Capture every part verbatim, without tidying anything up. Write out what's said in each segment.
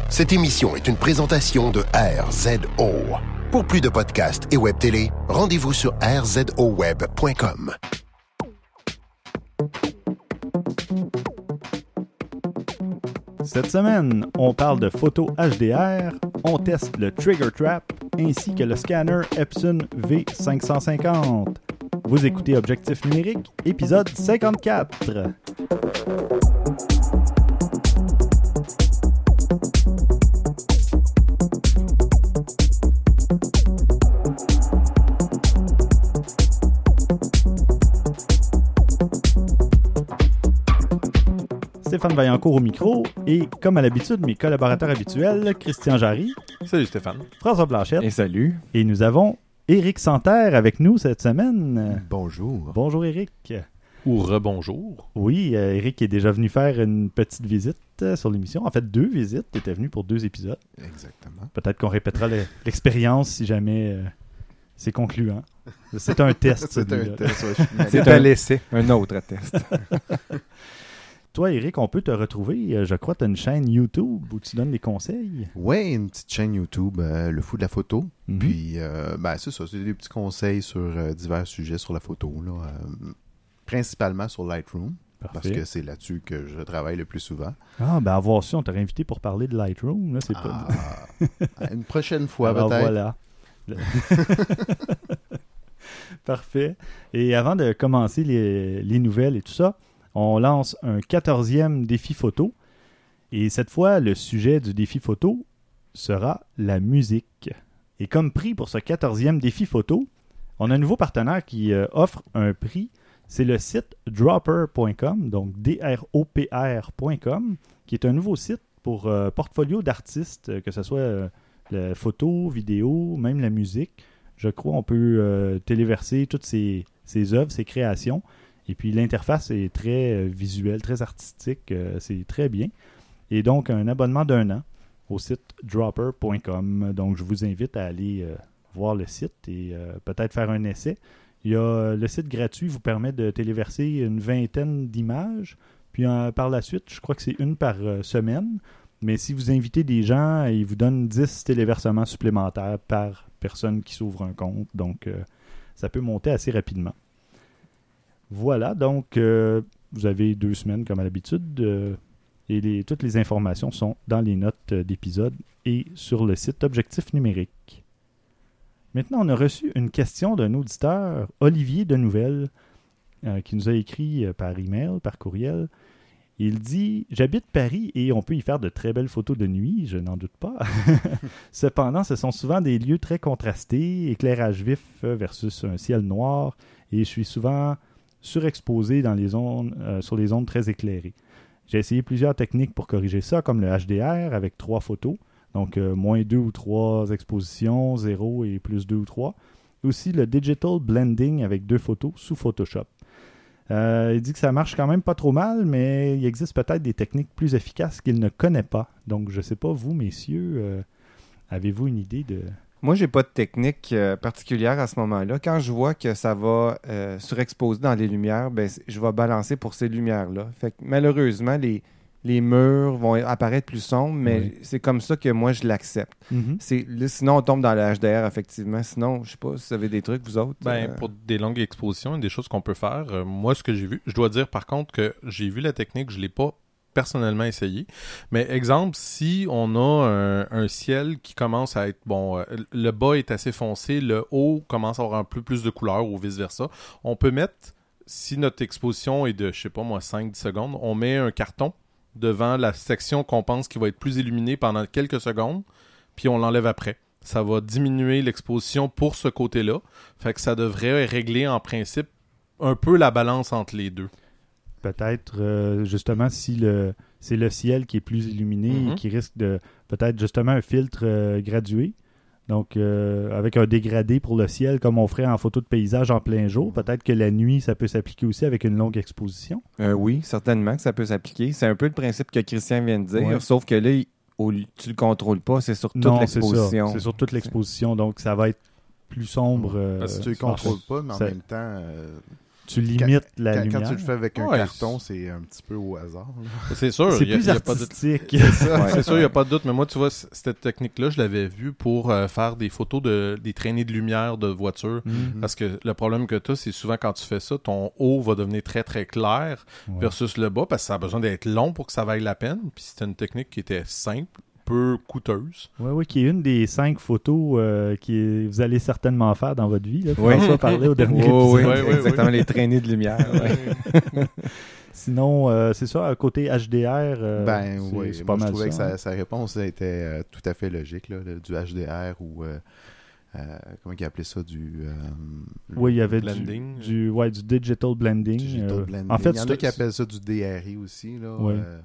Cette émission est une présentation de R Z O. Pour plus de podcasts et web télé, rendez-vous sur r z o web point com. Cette semaine, on parle de photo H D R, on teste le Trigger Trap ainsi que le scanner Epson V cinq cent cinquante. Vous écoutez Objectif numérique, épisode cinquante-quatre. Stéphane Vaillancourt au micro et, comme à l'habitude, mes collaborateurs habituels, Christian Jarry. Salut Stéphane. François Blanchette. Et salut. Et nous avons Éric Santerre avec nous cette semaine. Bonjour. Bonjour Éric. Ou rebonjour. Oui, euh, Éric est déjà venu faire une petite visite euh, sur l'émission. En fait, deux visites. Tu étais venu pour deux épisodes. Exactement. Peut-être qu'on répétera le- l'expérience si jamais euh, c'est concluant. C'est un test. C'est un celui-là. test. Ouais, je suis C'est malade. un essai, un autre test. Toi, Éric, on peut te retrouver. euh, Je crois que tu as une chaîne YouTube où tu donnes des conseils. Ouais, une petite chaîne YouTube, euh, Le Fou de la photo. Mhm. Puis, euh, ben, c'est ça, c'est des petits conseils sur euh, divers sujets sur la photo, là, euh, principalement sur Lightroom, parce Parfait. que c'est là-dessus que je travaille le plus souvent. Ah, ben avoir su, on t'aurait invité pour parler de Lightroom. Là, c'est pas... Ah, une prochaine fois, Alors peut-être. voilà. Le- Parfait. Et avant de commencer les, les nouvelles et tout ça, on lance un quatorzième défi photo. Et cette fois, le sujet du défi photo sera la musique. Et comme prix pour ce quatorzième défi photo, on a un nouveau partenaire qui euh, offre un prix. C'est le site dropper point com, donc D R O P R point com, qui est un nouveau site pour euh, portfolio d'artistes, euh, que ce soit euh, la photo, vidéo, même la musique. Je crois on peut euh, téléverser toutes ces, ces œuvres, ces créations. Et puis l'interface est très euh, visuelle, très artistique. euh, c'est très bien. Et donc un abonnement d'un an au site dropper point com. Donc je vous invite à aller euh, voir le site et euh, peut-être faire un essai. Il y a, euh, le site gratuit vous permet de téléverser une vingtaine d'images. Puis euh, par la suite, je crois que c'est une par euh, semaine. Mais si vous invitez des gens, ils vous donnent dix téléversements supplémentaires par personne qui s'ouvre un compte. Donc, euh, ça peut monter assez rapidement. Voilà, donc, euh, vous avez deux semaines comme à l'habitude. euh, et les- toutes les informations sont dans les notes euh, d'épisode et sur le site Objectif numérique. Maintenant, on a reçu une question d'un auditeur, Olivier de Nouvelle, euh, qui nous a écrit euh, par email, par courriel. Il dit « J'habite Paris et on peut y faire de très belles photos de nuit, je n'en doute pas. Cependant, ce sont souvent des lieux très contrastés, éclairage vif versus un ciel noir, et je suis souvent surexposé dans les zones, euh, sur les zones très éclairées. J'ai essayé plusieurs techniques pour corriger ça, comme le H D R avec trois photos, donc euh, moins deux ou trois expositions, zéro et plus deux ou trois. Aussi le Digital Blending avec deux photos sous Photoshop. Euh, il dit que ça marche quand même pas trop mal, mais il existe peut-être des techniques plus efficaces qu'il ne connaît pas. Donc, je sais pas, vous, messieurs, euh, avez-vous une idée de... Moi, j'ai pas de technique euh, particulière à ce moment-là. Quand je vois que ça va euh, surexposer dans les lumières, ben, c- je vais balancer pour ces lumières-là. Fait que malheureusement, les, les murs vont apparaître plus sombres, mais Oui. c'est comme ça que moi, je l'accepte. Mhm. C'est, là, sinon, on tombe dans le H D R, effectivement. Sinon, je sais pas si vous avez des trucs, vous autres. Ben, euh, pour des longues expositions, une des choses qu'on peut faire, euh, moi, ce que j'ai vu, je dois dire par contre que j'ai vu la technique, je l'ai pas personnellement essayé. Mais exemple, si on a un, un ciel qui commence à être, bon, euh, le bas est assez foncé, le haut commence à avoir un peu plus de couleur ou vice-versa, on peut mettre, si notre exposition est de, je sais pas moi, cinq dix secondes, on met un carton devant la section qu'on pense qui va être plus illuminée pendant quelques secondes, puis on l'enlève après. Ça va diminuer l'exposition pour ce côté-là. Fait que ça devrait régler en principe un peu la balance entre les deux. Peut-être, euh, justement, si le c'est le ciel qui est plus illuminé Mhm. et qui risque de... Peut-être, justement, un filtre euh, gradué. Donc, euh, avec un dégradé pour le ciel, comme on ferait en photo de paysage en plein jour. Peut-être que la nuit, ça peut s'appliquer aussi avec une longue exposition. euh, oui, certainement que ça peut s'appliquer. C'est un peu le principe que Christian vient de dire, Ouais. sauf que là, il- au- tu le contrôles pas, c'est sur toute Non, c'est ça. l'exposition. C'est sur toute l'exposition. Donc, ça va être plus sombre. euh, Parce que tu ne le sur- contrôles pas, mais en ça- même temps, euh, tu limites quand, la quand, lumière. Quand tu le fais avec un Ouais, carton, c'est un petit peu au hasard. Là. C'est sûr. C'est y a, plus y a pas de... artistique. C'est ça. Ouais, c'est sûr, il n'y a pas de doute. Mais moi, tu vois, c- cette technique-là, je l'avais vue pour euh, faire des photos de des traînées de lumière de voitures. Mhm. Parce que le problème que tu as, c'est souvent quand tu fais ça, ton haut va devenir très très clair Ouais. versus le bas parce que ça a besoin d'être long pour que ça vaille la peine. Puis c'était une technique qui était simple, peu coûteuse. Oui, oui, qui est une des cinq photos euh, que vous allez certainement faire dans votre vie. Là. Oui. François parlait au dernier Oui, oui, épisode. Ouais, ouais, exactement, les traînées de lumière. ouais. Sinon, euh, c'est ça, à côté H D R, euh, Ben c'est, oui, c'est moi pas je mal trouvais ça. que sa, sa réponse était euh, tout à fait logique, là, le- du H D R ou euh, euh, comment il appelait ça, du euh, Oui, il y avait du, Blending. du, ouais, du digital blending. digital euh, blending. En fait, il y en a c'est- qui appellent ça du D R I aussi, là. Ouais. euh,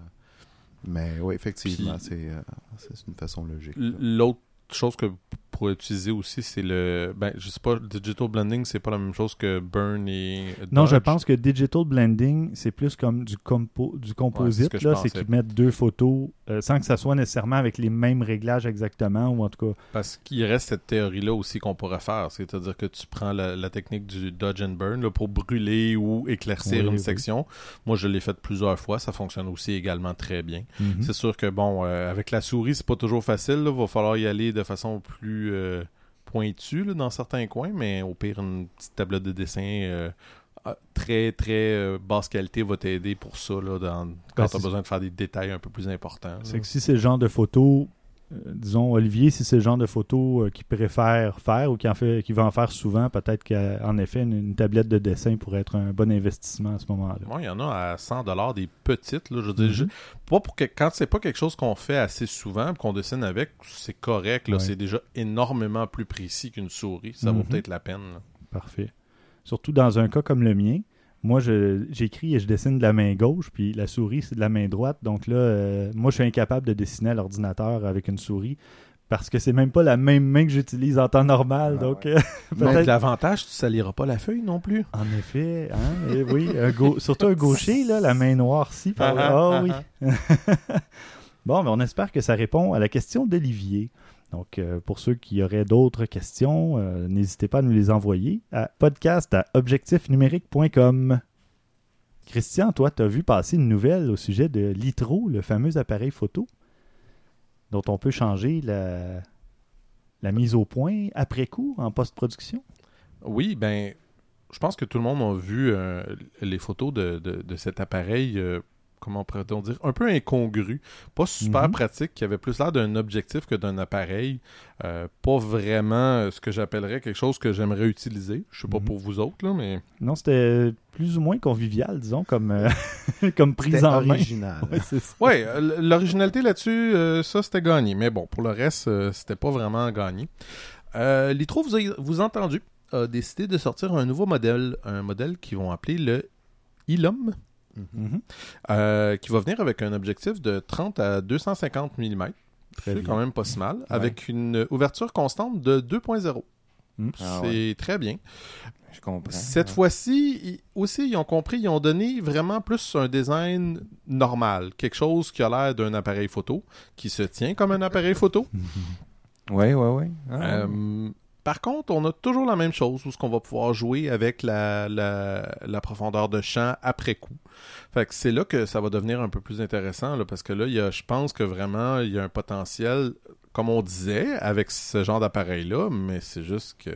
mais oui, effectivement, Puis- c'est, euh, c'est une façon logique. L- là. L'autre chose que pour utiliser aussi, c'est le... Ben, je sais pas, digital blending, c'est pas la même chose que burn et Non, je dodge. pense que digital blending, c'est plus comme du, compo, du composite. que je là, c'est pensais. qu'ils mettent deux photos euh, sans que ça soit nécessairement avec les mêmes réglages exactement, ou en tout cas. Parce qu'il reste cette théorie-là aussi qu'on pourrait faire. C'est-à-dire que tu prends la, la technique du dodge and burn là, pour brûler ou éclaircir Oui, une oui. section. Moi, je l'ai fait plusieurs fois. Ça fonctionne aussi également très bien. Mhm. C'est sûr que, bon, euh, avec la souris, c'est pas toujours facile. Il va falloir y aller de façon plus euh, pointue là, dans certains coins. Mais au pire, une petite tablette de dessin euh, ah, très, très euh, basse qualité va t'aider pour ça là, dans, quand Ben, tu as c'est- besoin de faire des détails un peu plus importants. C'est là. que si c'est le genre de photo, euh, disons, Olivier, si c'est le genre de photo euh, qu'il préfère faire ou qu'il en fait, qu'il va en faire souvent, peut-être qu'en effet, une, une tablette de dessin pourrait être un bon investissement à ce moment-là. Moi, il y en a à cent dollars des petites. Là, je veux dire, Mhm. je- pas pour que, quand c'est pas quelque chose qu'on fait assez souvent, qu'on dessine avec, c'est correct. Là, Ouais. C'est déjà énormément plus précis qu'une souris. Ça vaut Mhm. peut-être la peine. là. Parfait. Surtout dans un cas comme le mien. Moi, je, j'écris et je dessine de la main gauche, puis la souris, c'est de la main droite. Donc là, euh, moi, je suis incapable de dessiner à l'ordinateur avec une souris parce que c'est même pas la même main que j'utilise en temps normal. Ah donc, ouais. euh, Donc, peut-être... l'avantage, tu saliras pas la feuille non plus. En effet, hein, eh oui, un gau- surtout un gaucher, là, la main noire-ci. Par là. Ah oui. Bon, mais on espère que ça répond à la question d'Olivier. Donc, euh, pour ceux qui auraient d'autres questions, euh, n'hésitez pas à nous les envoyer à podcast à objectif numérique point com. Christian, toi, tu as vu passer une nouvelle au sujet de Litro, le fameux appareil photo, dont on peut changer la, la mise au point après coup en post-production. Oui, ben, je pense que tout le monde a vu euh, les photos de, de, de cet appareil, euh, comment pourrait-on dire, un peu incongru, pas super Mhm. pratique, qui avait plus l'air d'un objectif que d'un appareil, euh, pas vraiment euh, ce que j'appellerais quelque chose que j'aimerais utiliser. Je sais pas Mhm. pour vous autres, là, mais... Non, c'était plus ou moins convivial, disons, comme, euh, comme prise C'était en main. original. Ouais, c'est ça. Ouais, euh, l'originalité là-dessus, euh, ça, c'était gagné. Mais bon, pour le reste, euh, c'était pas vraiment gagné. Euh, Litro, vous avez vous avez entendu, a décidé de sortir un nouveau modèle, un modèle qu'ils vont appeler le Ilum, Mhm. Mhm. euh, qui va venir avec un objectif de trente à deux cent cinquante millimètres. Très C'est bien. quand même pas si mal. Avec une ouverture constante de deux point zéro. Mhm. C'est Ah ouais. très bien. Je comprends. Cette Ouais. fois-ci, ils- aussi, ils ont compris, ils ont donné vraiment plus un design normal. Quelque chose qui a l'air d'un appareil photo, qui se tient comme un appareil photo. Oui, oui, oui. Euh, par contre, on a toujours la même chose, où ce qu'on va pouvoir jouer avec la, la, la profondeur de champ après coup. Fait que c'est là que ça va devenir un peu plus intéressant, là, parce que là, il y a, je pense que vraiment, il y a un potentiel, comme on disait, avec ce genre d'appareil-là, mais c'est juste que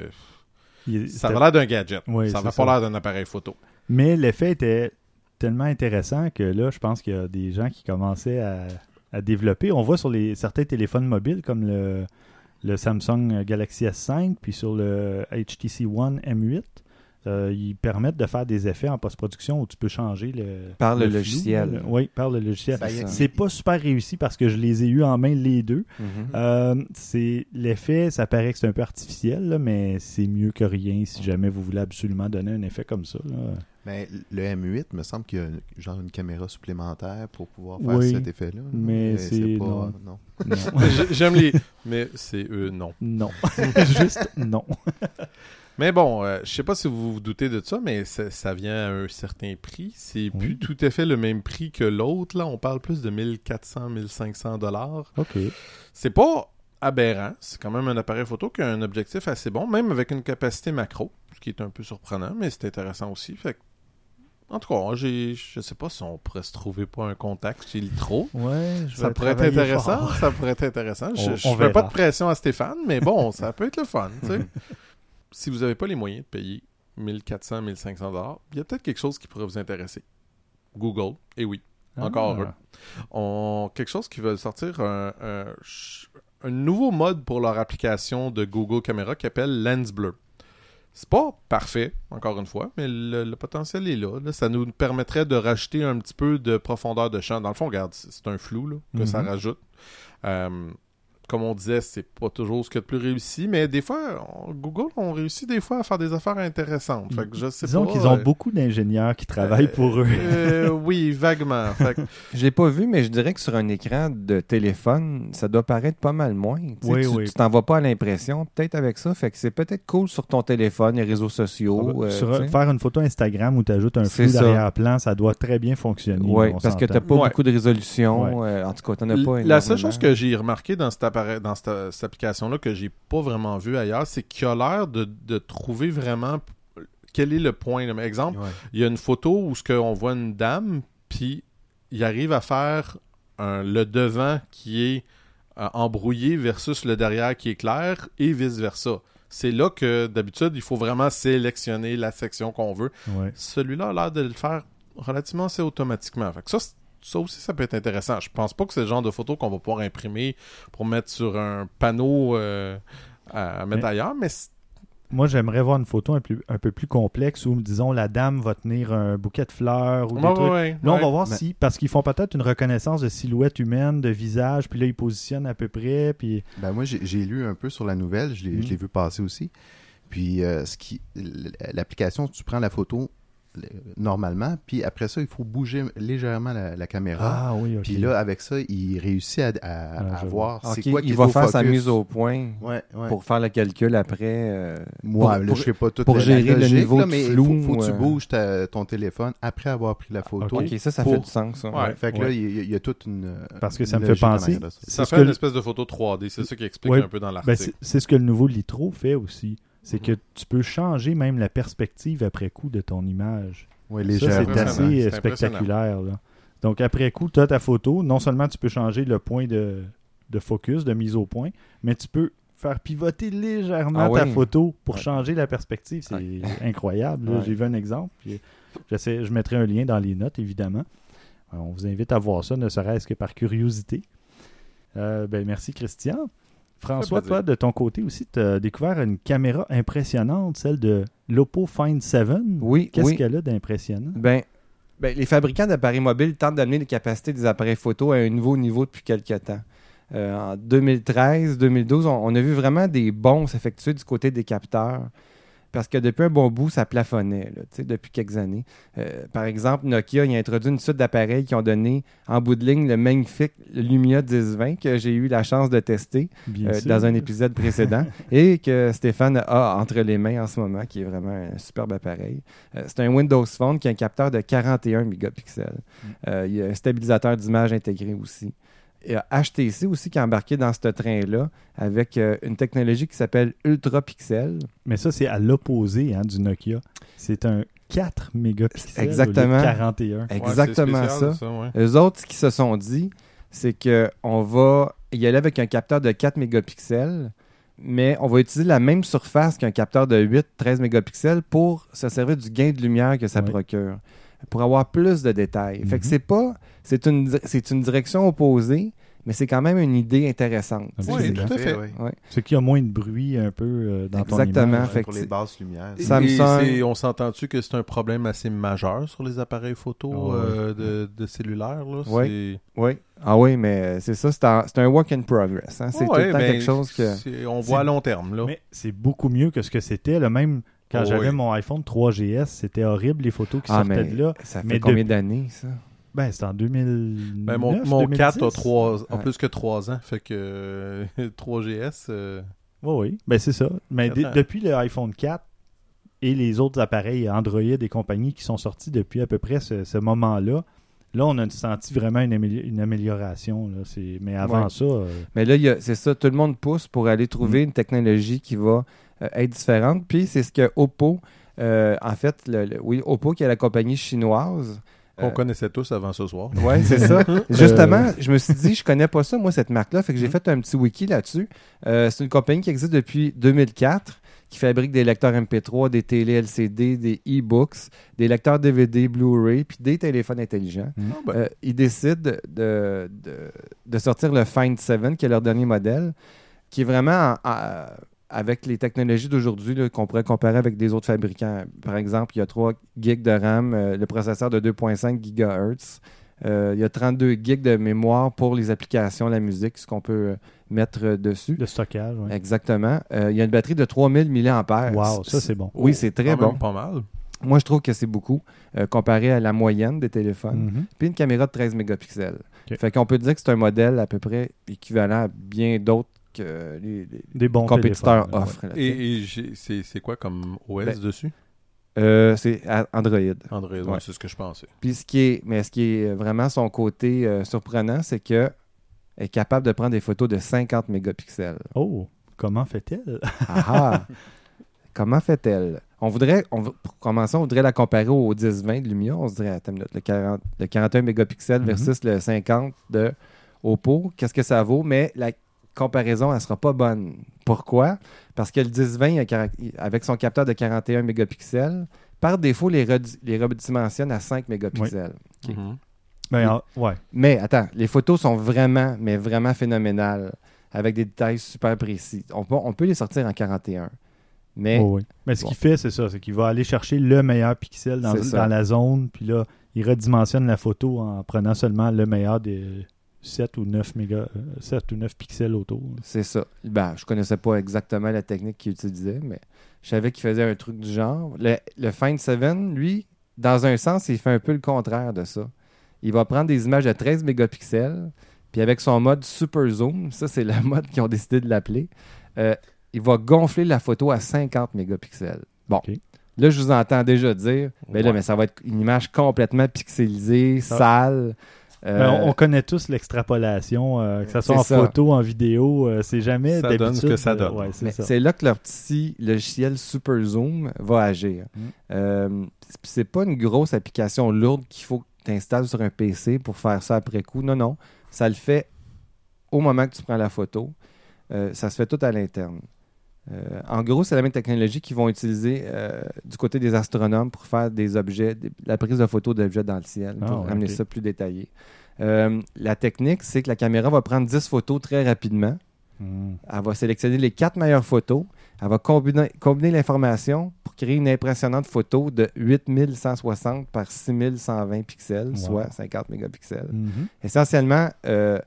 Il- ça c'était- a l'air d'un gadget. Oui, ça c'est n'a ça. pas l'air d'un appareil photo. Mais l'effet était tellement intéressant que là, je pense qu'il y a des gens qui commençaient à, à développer. On voit sur les, certains téléphones mobiles comme le, le Samsung Galaxy S cinq, puis sur le H T C One M huit, euh, ils permettent de faire des effets en post-production où tu peux changer le... Par le flou, logiciel. là. Oui, par le logiciel. Ça y est. C'est pas super réussi parce que je les ai eus en main les deux. Mhm. Euh, c'est l'effet, ça paraît que c'est un peu artificiel, là, mais c'est mieux que rien si jamais vous voulez absolument donner un effet comme ça. Là. Mais le M huit, me semble qu'il y a genre une caméra supplémentaire pour pouvoir faire Oui, cet effet-là. là. mais c'est- pas. non. non. Non. J'ai- J'aime les... Mais c'est eux, non. Non. Juste non. Mais bon, euh, je sais pas si vous vous doutez de ça, mais ça, ça vient à un certain prix. C'est Oui. plus tout à fait le même prix que l'autre. Là, on parle plus de mille quatre cents, mille cinq cents dollars. OK. C'est pas aberrant. C'est quand même un appareil photo qui a un objectif assez bon, même avec une capacité macro, ce qui est un peu surprenant, mais c'est intéressant aussi. Fait que En tout cas, j'ai, je sais pas si on pourrait se trouver pas un contact chez Litro. Ouais, je Ça vais pourrait être travailler intéressant. fort. Ça pourrait être intéressant. Je, On- je on fais pas verra. de pression à Stéphane, mais bon, ça peut être le fun. Tu sais. Si vous n'avez pas les moyens de payer mille quatre cents, mille cinq cents dollars, il y a peut-être quelque chose qui pourrait vous intéresser. Google, et oui, encore Ah. eux. On, quelque chose qui va sortir un, un, un nouveau mode pour leur application de Google Caméra qui s'appelle Lens Blur. C'est pas parfait, encore une fois, mais le, le potentiel est là, là. Ça nous permettrait de rajouter un petit peu de profondeur de champ. Dans le fond, regarde, c'est, c'est un flou là, que Mm-hmm. ça rajoute. Euh, comme on disait, c'est pas toujours ce qu'il y a de plus réussi, mais des fois, on- Google ont réussi des fois à faire des affaires intéressantes. Fait que je sais Disons pas, qu'ils ont euh, beaucoup d'ingénieurs qui travaillent euh, pour eux. euh, oui, vaguement. Fait que, Je l'ai pas vu, mais je dirais que sur un écran de téléphone, ça doit paraître pas mal moins. Tu sais, Oui, tu, oui. tu t'en vas pas à l'impression, peut-être avec ça. Fait que c'est peut-être cool sur ton téléphone, les réseaux sociaux. euh, Sur- tu sais. faire une photo Instagram où tu ajoutes un C'est flou ça. d'arrière-plan, ça doit très bien fonctionner. Oui, on parce que s'entend. t'as pas Ouais. beaucoup de résolution. euh, en tout cas, t'en as pas la seule énormément. chose que j'ai remarqué dans cet appareil, dans cette, cette application-là que j'ai pas vraiment vu ailleurs, c'est qu'il a l'air de, de trouver vraiment quel est le point. Là. Exemple, Ouais. il y a une photo où ce qu'on voit une dame, puis il arrive à faire un- le devant qui est euh, embrouillé versus le derrière qui est clair et vice-versa. C'est là que d'habitude, il faut vraiment sélectionner la section qu'on veut. Ouais. Celui-là a l'air de le faire relativement assez automatiquement. Fait que ça, c'est- ça aussi, ça peut être intéressant. Je pense pas que c'est le genre de photo qu'on va pouvoir imprimer pour mettre sur un panneau euh, à, à mettre Mais- ailleurs, mais c'est- Moi, j'aimerais voir une photo un, plus, un peu plus complexe où, disons, la dame va tenir un bouquet de fleurs ou des Ouais, trucs. ouais, Là, on ouais. va voir Mais- si, parce qu'ils font peut-être une reconnaissance de silhouette humaine, de visage, puis là, ils positionnent à peu près, puis... Ben moi, j'ai, j'ai lu un peu sur la nouvelle, je l'ai, Mm. je l'ai vu passer aussi. Puis, euh, ce qui, l- l'application, tu prends la photo le- normalement, puis après ça, il faut bouger légèrement la, la caméra. Ah oui, ok. Puis là, avec ça, il réussit à, à- Ah, à je voir Ok, c'est quoi qui il est va au faire sa focus. mise au point Ouais, ouais. pour faire le calcul après. euh, Moi, pour- là, pour- je sais pas tout pour la- gérer la le logique, niveau là, de mais il flou, faut, faut que tu euh. bouges ta- ton téléphone après avoir pris la photo. Ok, ça, ça Pour- fait du sens. Ça. Ouais. Fait que Ouais. là, il y, a- il y a toute une. Parce que une ça me fait logique en penser- arrière de ça. ça ce fait que une le- espèce de photo trois D. C'est ça qui explique Ouais. un peu dans Ben, l'article. c'est, c'est ce que le nouveau Litro fait aussi. C'est que tu peux changer même la perspective après coup de ton image. Ouais, Ça, légèrement. c'est impressionnant. assez C'est euh, impressionnant. spectaculaire. Là. Donc, après coup, tu as ta photo. Non seulement tu peux changer le point de, de focus, de mise au point, mais tu peux faire pivoter légèrement Ah ta oui. photo pour Ouais. changer la perspective. C'est Ouais. incroyable. là. Ouais. J'ai vu un exemple. Puis j'essaie, je mettrai un lien dans les notes, évidemment. Alors, on vous invite à voir ça, ne serait-ce que par curiosité. Euh, ben, merci, Christian. François, plaisir. toi, de ton côté aussi, tu as découvert une caméra impressionnante, celle de l'Oppo Find sept. Oui, Qu'est-ce oui. qu'elle a d'impressionnant? Ben, ben, les fabricants d'appareils mobiles tentent d'amener les capacités des appareils photo à un nouveau niveau depuis quelques temps. Euh, en deux mille treize deux mille douze, on, on a vu vraiment des bons s'effectuer du côté des capteurs. Parce que depuis un bon bout, ça plafonnait, là, tu sais, depuis quelques années. Euh, par exemple, Nokia il a introduit une suite d'appareils qui ont donné en bout de ligne le magnifique Lumia dix vingt que j'ai eu la chance de tester Bien euh, sûr. dans un épisode précédent et que Stéphane a entre les mains en ce moment, qui est vraiment un superbe appareil. Euh, c'est un Windows Phone qui a un capteur de quarante et un mégapixels. Mm. Euh, il y a un stabilisateur d'image intégré aussi. Il y a H T C aussi qui est embarqué dans ce train-là avec euh, une technologie qui s'appelle Ultra Pixel. Mais ça, c'est à l'opposé hein, du Nokia. C'est un quatre mégapixels Exactement. au lieu de quarante et un. Ouais, c'est Exactement spécial, ça. ouais. Eux autres, ce qu'ils se sont dit, c'est qu'on va y aller avec un capteur de quatre mégapixels, mais on va utiliser la même surface qu'un capteur de huit treize mégapixels pour se servir du gain de lumière que ça Ouais. procure, pour avoir plus de détails. Fait que Mhm. c'est pas... C'est une, di- c'est une direction opposée, mais c'est quand même une idée intéressante. Absolument. Oui, Absolument. tout à fait. ouais. Ouais. C'est qu'il y a moins de bruit un peu euh, dans ton Exactement. image. Fait Pour que les c'est- basses lumières. Et- Samsung- et c'est- on s'entend-tu que c'est un problème assez majeur sur les appareils photo Oh, ouais. euh, de, de cellulaire? Là? Ouais. Oui. Ah oui, mais c'est ça, c'est un, c'est un work in progress. hein. C'est Ouais, tout le temps ben, quelque chose que... c'est- On C'est- voit à long terme. Là. Mais c'est beaucoup mieux que ce que c'était. Là. Même quand Oh, j'avais oui. mon iPhone trois G S, c'était horrible les photos qui Ah, sortaient mais de là. ça fait Mais combien de- d'années, ça? Ben, c'était en deux mille neuf, Ben, mon mon deux mille quatre a, dix. trois, a Ouais. plus que trois ans, fait que euh, trois G S... euh, Oui, oui. Ben, c'est ça. Mais Quatre de- ans. depuis le iPhone quatre et les autres appareils Android et compagnie qui sont sortis depuis à peu près ce, ce moment-là, là, on a senti vraiment une, amélio- une amélioration. Là. C'est... Mais avant Ouais. ça, euh, Mais là, il y a- c'est ça, tout le monde pousse pour aller trouver Mm. une technologie qui va euh, être différente. Puis c'est ce que Oppo Euh, en fait, le, le- oui, Oppo, qui est la compagnie chinoise. Qu'on euh, connaissait tous avant ce soir. Oui, c'est ça. Justement, je me suis dit, je connais pas ça, moi, cette marque-là. Fait que j'ai fait un petit wiki là-dessus. Euh, c'est une compagnie qui existe depuis deux mille quatre, qui fabrique des lecteurs M P trois, des télé L C D, des e-books, des lecteurs D V D, Blu-ray, puis des téléphones intelligents. Mm. Ah, ben, Euh, ils décident de, de, de sortir le Find sept, qui est leur dernier modèle, qui est vraiment en- en- avec les technologies d'aujourd'hui là, qu'on pourrait comparer avec des autres fabricants. Par exemple, il y a trois gigs de RAM, euh, le processeur de deux virgule cinq gigahertz. Euh, il y a trente-deux gigs de mémoire pour les applications, la musique, ce qu'on peut euh, mettre euh, dessus. Le stockage, oui. Exactement. Euh, il y a une batterie de trois mille milliampères. Wow, ça, c'est bon. Oui, c'est très quand bon. même pas mal. Moi, je trouve que c'est beaucoup euh, comparé à la moyenne des téléphones. Mhm. Puis une caméra de treize mégapixels. Ok. Fait qu'on peut dire que c'est un modèle à peu près équivalent à bien d'autres que les, les Des bons compétiteurs téléphones, offrent. là, tu sais. Et, et j'ai- c'est c'est quoi comme O S Ben, dessus? Euh, c'est a- Android. Android, ouais, ouais. c'est ce que je pensais. Puis ce qui est, mais ce qui est vraiment son côté euh, surprenant, c'est que elle est capable de prendre des photos de cinquante mégapixels. Oh, comment fait-elle? Ah ah! Comment fait-elle? On voudrait, on, v- pour commencer, on voudrait la comparer au dix vingt de Lumia. On se dirait, attends une minute, le, quarante, le quarante et un mégapixels Mhm. versus le cinquante de Oppo. Qu'est-ce que ça vaut? Mais la comparaison, elle sera pas bonne. Pourquoi? Parce que le dix vingt, il a caract- avec son capteur de quarante et un mégapixels, par défaut, les, redi- les redimensionne à cinq mégapixels. Ok. Mhm. Ben, en- ouais. Mais attends, les photos sont vraiment, mais vraiment phénoménales, avec des détails super précis. On peut, on peut les sortir en quarante et un. Mais Oh, oui. Mais ce bon. qu'il fait, c'est ça, c'est qu'il va aller chercher le meilleur pixel dans, C'est ça. dans la zone, puis là, il redimensionne la photo en prenant seulement le meilleur des sept ou neuf méga, euh, sept ou neuf pixels autour. c'est ça. Ben, je connaissais pas exactement la technique qu'il utilisait, mais je savais qu'il faisait un truc du genre. Le, le Find sept, lui, dans un sens, il fait un peu le contraire de ça. Il va prendre des images de treize mégapixels, puis avec son mode Super Zoom, ça c'est le mode qu'ils ont décidé de l'appeler, euh, il va gonfler la photo à cinquante mégapixels. Bon. Ok. Là, je vous entends déjà dire, ben là, Ouais. mais ça va être une image complètement pixelisée, Ça- sale. euh, Ben, on, on connaît tous l'extrapolation, euh, que ce soit c'est en ça. photo, en vidéo, euh, c'est jamais Ça donne d'habitude. ce que ça euh, donne. ouais, c'est Mais ça. c'est là que leur petit logiciel Super Zoom va agir. Mm. Euh, c- c'est pas une grosse application lourde qu'il faut que tu installes sur un P C pour faire ça après coup. Non, non. Ça le fait au moment que tu prends la photo. Euh, ça se fait tout à l'interne. Euh, en gros, c'est la même technologie qu'ils vont utiliser euh, du côté des astronomes pour faire des objets, des- la prise de photos d'objets dans le ciel, Ah, pour ouais, ramener ok. ça plus détaillé. Euh, la technique, c'est que la caméra va prendre dix photos très rapidement. Hmm. Elle va sélectionner les quatre meilleures photos. Elle va combiner, combiner l'information pour créer une impressionnante photo de huit mille cent soixante par six mille cent vingt pixels, Wow. soit cinquante mégapixels. Mhm. Essentiellement, euh,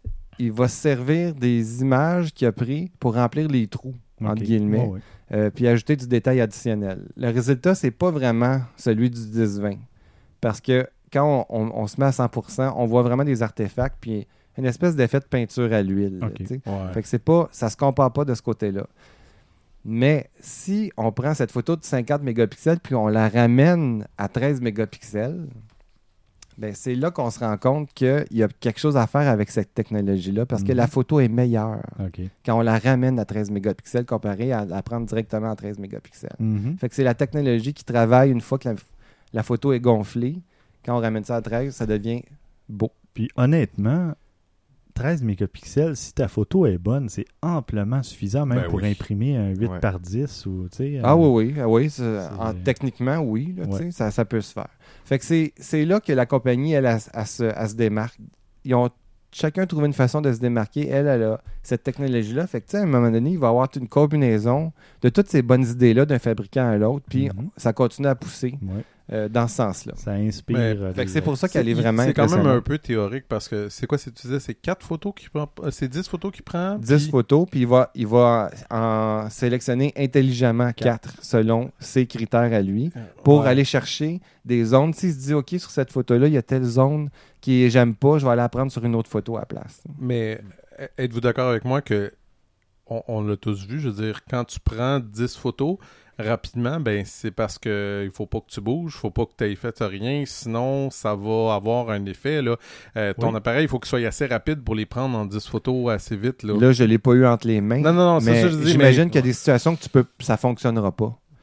il va se servir des images qu'il a prises pour remplir les trous, entre Ok. guillemets, Ouais, ouais. euh, puis ajouter du détail additionnel. Le résultat, c'est pas vraiment celui du dix vingt. Parce que quand on, on- on se met à cent pour cent, on voit vraiment des artefacts, puis une espèce d'effet de peinture à l'huile. Ok. tu sais. Ouais. Fait que c'est pas, ça se compare pas de ce côté-là. Mais si on prend cette photo de cinquante mégapixels puis on la ramène à treize mégapixels, ben c'est là qu'on se rend compte qu'il y a quelque chose à faire avec cette technologie-là parce que Mhm. la photo est meilleure OK. quand on la ramène à treize mégapixels comparé à la prendre directement à treize mégapixels. Mhm. Fait que c'est la technologie qui travaille une fois que la, la photo est gonflée. Quand on ramène ça à treize, ça devient beau. Puis honnêtement, treize mégapixels, si ta photo est bonne, c'est amplement suffisant même Ben pour oui. imprimer un huit Ouais. par dix ou tu sais. Ah euh, oui, oui, ah oui c'est- c'est- en- techniquement, oui, là, tu Ouais. sais, ça, ça peut se faire. Fait que c'est, c'est là que la compagnie, elle, elle, elle se, elle se démarque. Ils ont chacun trouvé une façon de se démarquer. Elle, elle a cette technologie-là. Fait que, tu sais, à un moment donné, il va y avoir une combinaison de toutes ces bonnes idées-là d'un fabricant à l'autre, puis Mhm. ça continue à pousser ouais, euh, dans ce sens-là. ça inspire. Mais- euh, Fait que les- c'est pour ça qu'elle est C'est- vraiment C'est quand même impressionnante. un peu théorique parce que c'est quoi, c'est, tu disais, c'est quatre photos qu'il prend, euh, c'est dix photos qu'il prend. dix puis- photos, puis il va, il va en sélectionner intelligemment quatre selon ses critères à lui pour Ouais. aller chercher des zones. S'il se dit, OK, sur cette photo-là, il y a telle zone qui j'aime pas, je vais aller la prendre sur une autre photo à la place. Mais euh, êtes-vous d'accord avec moi que on, on l'a tous vu, je veux dire, quand tu prends dix photos rapidement, ben c'est parce que il faut pas que tu bouges, faut pas que tu aies fait rien, sinon ça va avoir un effet là. Euh, ton Oui. appareil, il faut qu'il soit assez rapide pour les prendre en dix photos assez vite là. Là, je l'ai pas eu entre les mains. non non non, c'est mais ça que je dis. j'imagine mais- qu'il y a des situations que tu peux, ça fonctionnera pas. Tu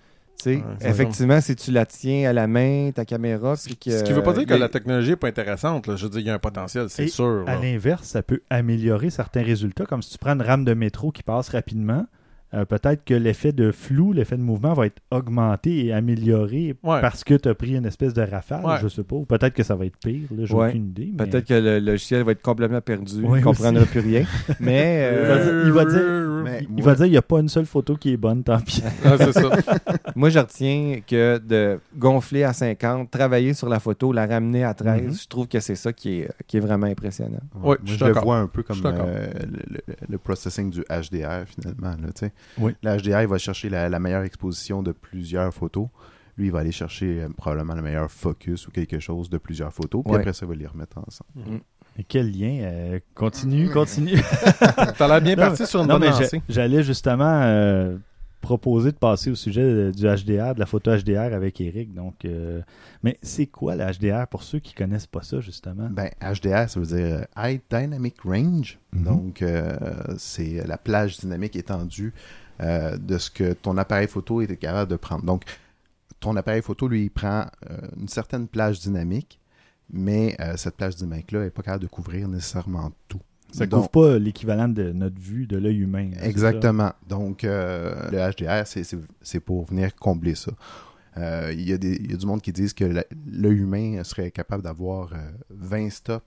sais. Ouais, c'est Effectivement, si tu la tiens à la main, ta caméra, puis que... Ce qui veut pas dire que euh, la technologie n'est pas intéressante. Là. Je veux dire, il y a un potentiel, c'est Et sûr. À là. l'inverse, ça peut améliorer certains résultats, comme si tu prends une rame de métro qui passe rapidement. Euh, peut-être que l'effet de flou, l'effet de mouvement va être augmenté et amélioré Ouais. parce que tu as pris une espèce de rafale, Ouais. je sais pas. Ou peut-être que ça va être pire, là, j'ai Ouais. aucune idée. mais- Peut-être que le logiciel va être complètement perdu, Oui, il ne comprendra aussi. plus rien. Mais... euh, Il va dire- il va Mais Il moi- va dire qu'il n'y a pas une seule photo qui est bonne, tant pis. Ah, c'est ça. Moi, je retiens que de gonfler à cinquante, travailler sur la photo, la ramener à treize, Mhm. je trouve que c'est ça qui est, qui est vraiment impressionnant. Ouais, Ouais, je suis moi, je le d'accord. vois un peu Je comme suis d'accord. euh, le, le- le processing du H D R, finalement. Là, tu sais. Oui. Le H D R, il va chercher la, la meilleure exposition de plusieurs photos. Lui, il va aller chercher euh, probablement le meilleur focus ou quelque chose de plusieurs photos. Puis Ouais. après ça, il va les remettre ensemble. Et quel lien? euh, continue, continue. T'as l'air bien Non, parti sur une non, bonne mais j'a- lancée. j'allais justement euh, proposer de passer au sujet de- du H D R, de la photo H D R avec Eric. Donc, euh, mais c'est quoi le H D R pour ceux qui connaissent pas ça, justement? Ben, H D R, ça veut dire euh, High Dynamic Range. Mhm. Donc, euh, c'est la plage dynamique étendue euh, de ce que ton appareil photo est capable de prendre. Donc, ton appareil photo, lui, il prend euh, une certaine plage dynamique, mais euh, cette plage dynamique-là n'est pas capable de couvrir nécessairement tout. Ça Donc, couvre pas l'équivalent de notre vue, de l'œil humain. hein, c'est Exactement. Donc, euh, le H D R, c'est- c'est c'est pour venir combler ça. Euh, Il y, a des- il y a du monde qui disent que la- l'œil humain serait capable d'avoir euh, vingt stops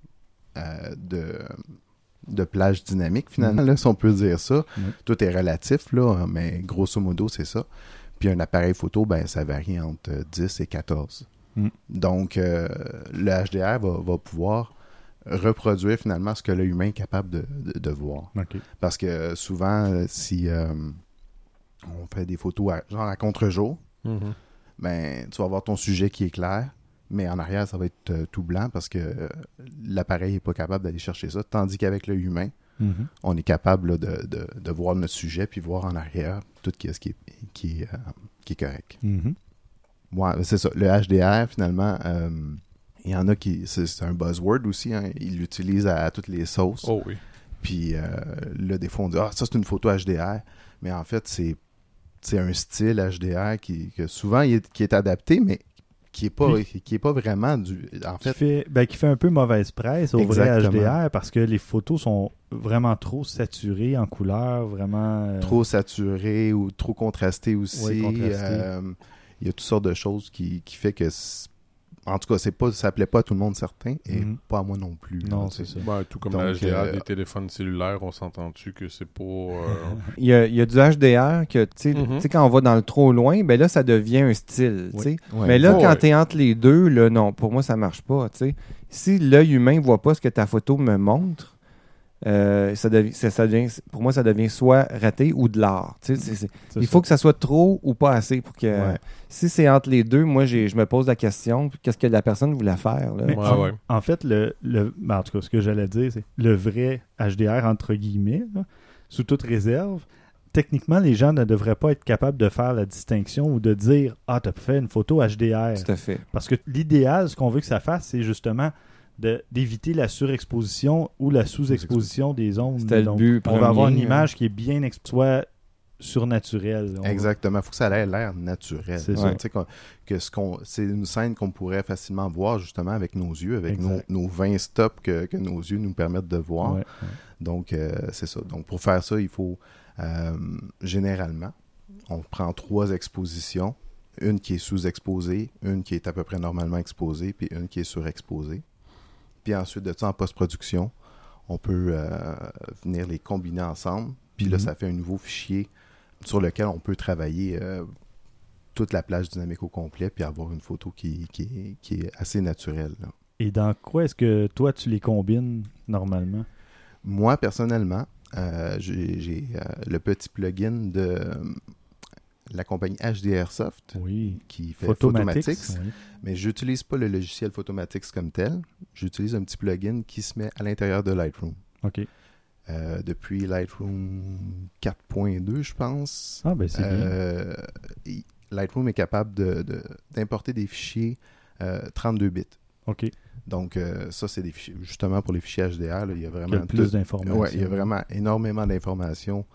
euh, de, de plage dynamique, finalement, là, si on peut dire ça. Mhm. Tout est relatif, là, mais grosso modo, c'est ça. Puis un appareil photo, ben, ça varie entre dix et quatorze. Mhm. Donc, euh, le H D R va, va pouvoir reproduire finalement ce que l'œil humain est capable de, de- de voir. ça. OK. Parce que souvent, euh, si euh, on fait des photos à, genre à contre-jour, Mhm. ben, tu vas avoir ton sujet qui est clair, mais en arrière, ça va être euh, tout blanc parce que euh, l'appareil n'est pas capable d'aller chercher ça. Tandis qu'avec l'œil humain, Mhm. on est capable là, de, de- de voir notre sujet puis voir en arrière tout ce qui est, qui est, euh, qui est correct. Mhm. Ouais, c'est ça. Le H D R, finalement, euh, il y en a qui... C'est c'est un buzzword aussi. Hein, ils l'utilisent à, à toutes les sauces. Oh oui. Puis euh, là, des fois, on dit « Ah, ça, c'est une photo H D R. » Mais en fait, c'est c'est un style H D R qui, que souvent, il est, qui est adapté, mais qui n'est pas, qui est pas vraiment du... En Qui fait, fait, ben, qui fait un peu mauvaise presse au vrai Exactement. H D R parce que les photos sont vraiment trop saturées en couleur, vraiment... euh, trop saturé ou trop contrasté aussi. Oui, contrasté. Euh, il y a toutes sortes de choses qui, qui fait que... c'est- En tout cas, c'est pas, ça plaît pas à tout le monde, certain, et Mhm. pas à moi non plus. Non, là, c'est tu sais. ça. Ben, tout comme Donc, la H D R euh, des téléphones cellulaires, on s'entend-tu que c'est pas... euh, Il y a, il y a du H D R que, tu sais, Mhm. tu sais, quand on va dans le trop loin, ben là, ça devient un style, tu sais. Ouais. Mais là, Oh, quand ouais. tu es entre les deux, là, non, pour moi, ça marche pas, tu sais. Si l'œil humain voit pas ce que ta photo me montre, euh, ça devient, ça, ça devient, pour moi, ça devient soit raté ou de l'art. tu sais, c'est- c'est- c'est Il ça. faut que ça soit trop ou pas assez pour que... Ouais. Si c'est entre les deux, moi, j'ai, je me pose la question, qu'est-ce que la personne voulait faire, là? Mais Ouais, en, ouais. en fait, le, le ben, en tout cas, ce que j'allais dire, c'est le vrai H D R, entre guillemets, là, sous toute réserve, techniquement, les gens ne devraient pas être capables de faire la distinction ou de dire « Ah, t'as fait une photo H D R. Tout à fait. » Parce que l'idéal, ce qu'on veut que ça fasse, c'est justement de- d'éviter la surexposition ou la sous-exposition des ondes. C'était le Donc, but on va avoir une premier, image qui est bien ex- soit surnaturelle. On va- Exactement. Il faut que ça ait l'air naturel. C'est Tu ça. sais, qu'on- que ce qu'on, c'est une scène qu'on pourrait facilement voir justement avec nos yeux, avec nos, Exact. nos vingt stops que, que nos yeux nous permettent de voir. Ouais, ouais. Donc, euh, c'est ça. Donc, pour faire ça, il faut euh, généralement, on prend trois expositions. Une qui est sous-exposée, une qui est à peu près normalement exposée, puis une qui est surexposée. Puis ensuite de ça, en post-production, on peut euh, venir les combiner ensemble. Puis là, Mhm. ça fait un nouveau fichier sur lequel on peut travailler euh, toute la plage dynamique au complet, puis avoir une photo qui, qui, est, qui est assez naturelle, là. Et dans quoi est-ce que toi, tu les combines normalement? Moi, personnellement, euh, j'ai j'ai, euh, le petit plugin de euh, la compagnie H D R Soft Oui. qui fait Photomatics. Photomatics, Oui. mais j'utilise pas le logiciel Photomatics comme tel. J'utilise un petit plugin qui se met à l'intérieur de Lightroom. OK. Euh, depuis Lightroom quatre point deux, je pense. Ah, ben c'est bien. Euh, il- Lightroom est capable de- de- d'importer des fichiers euh, trente-deux bits. OK. Donc, euh, ça, c'est des fichiers, justement pour les fichiers H D R, là, il y a Il y vraiment a plus tout- d'informations. Ouais, il y a vraiment énormément d'informations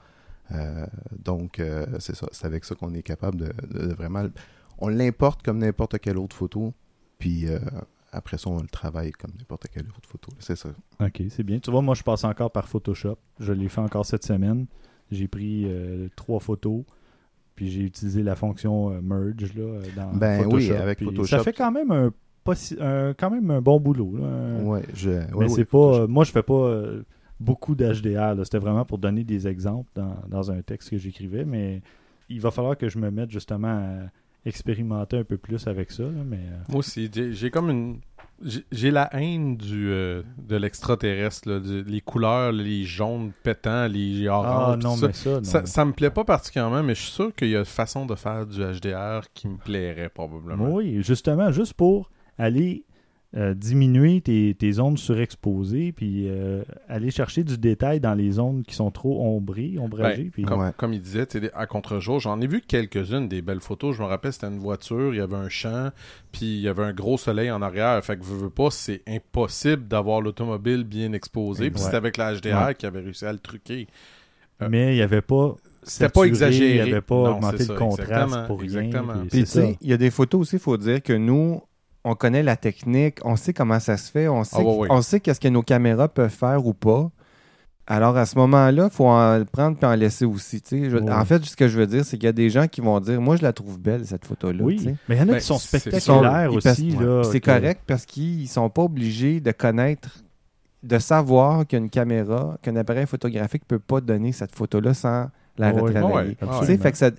Euh, donc, euh, c'est ça. C'est avec ça qu'on est capable de, de, de vraiment... On l'importe comme n'importe quelle autre photo, puis euh, après ça, on le travaille comme n'importe quelle autre photo. C'est ça. OK, c'est bien. Tu vois, moi, je passe encore par Photoshop. Je l'ai fait encore cette semaine. J'ai pris euh, trois photos, puis j'ai utilisé la fonction euh, Merge là, dans ben, Photoshop. oui, avec Puis Photoshop. Ça fait quand même un, pas si- un, quand même un bon boulot. Là. Un- Ouais, je, ouais, Mais ouais, c'est pas... euh, moi, je fais pas euh, beaucoup d'H D R. là. C'était vraiment pour donner des exemples dans, dans un texte que j'écrivais, mais il va falloir que je me mette justement à expérimenter un peu plus avec ça. Là, mais, euh, Moi aussi, j'ai, j'ai comme une... J'ai, j'ai la haine du euh, de l'extraterrestre, là, du- les couleurs, les jaunes pétants, les oranges, Ah tout non, ça. mais ça, non. Ça, ça me plaît pas particulièrement, mais je suis sûr qu'il y a une façon de faire du H D R qui me plairait probablement. Oui, justement, juste pour aller euh, diminuer tes, tes zones surexposées, puis euh, aller chercher du détail dans les zones qui sont trop ombrées, ombragées. Ben, puis... comme, Ouais. comme il disait, tu sais, à contre-jour, j'en ai vu quelques-unes des belles photos. Je me rappelle, c'était une voiture, il y avait un champ, puis il y avait un gros soleil en arrière. Fait que veux, veux pas, c'est impossible d'avoir l'automobile bien exposée. Puis Ouais. c'était avec la H D R Ouais. qui avait réussi à le truquer. Euh, Mais il n'y avait pas... C'était pas saturé, exagéré. Il n'y avait pas Non, augmenté c'est le ça, contraste exactement, pour rien. exactement. puis Puis, tu c'est ça. sais, il y a des photos aussi, il faut dire que nous, on connaît la technique, on sait comment ça se fait, on sait, Ah, ouais, ouais. on sait qu'est-ce que nos caméras peuvent faire ou pas. Alors, à ce moment-là, il faut en le prendre puis en laisser aussi. tu sais. Je- Ouais. En fait, ce que je veux dire, c'est qu'il y a des gens qui vont dire « Moi, je la trouve belle, cette photo-là. Oui, tu sais. mais il y en a Ben, qui sont c'est- spectaculaires Ils aussi. passent- là, Puis c'est que- correct parce qu'ils sont pas obligés de connaître, de savoir qu'une caméra, qu'un appareil photographique ne peut pas donner cette photo-là sans la Ouais, retravailler. ouais, Tu sais, absolument. fait que ça...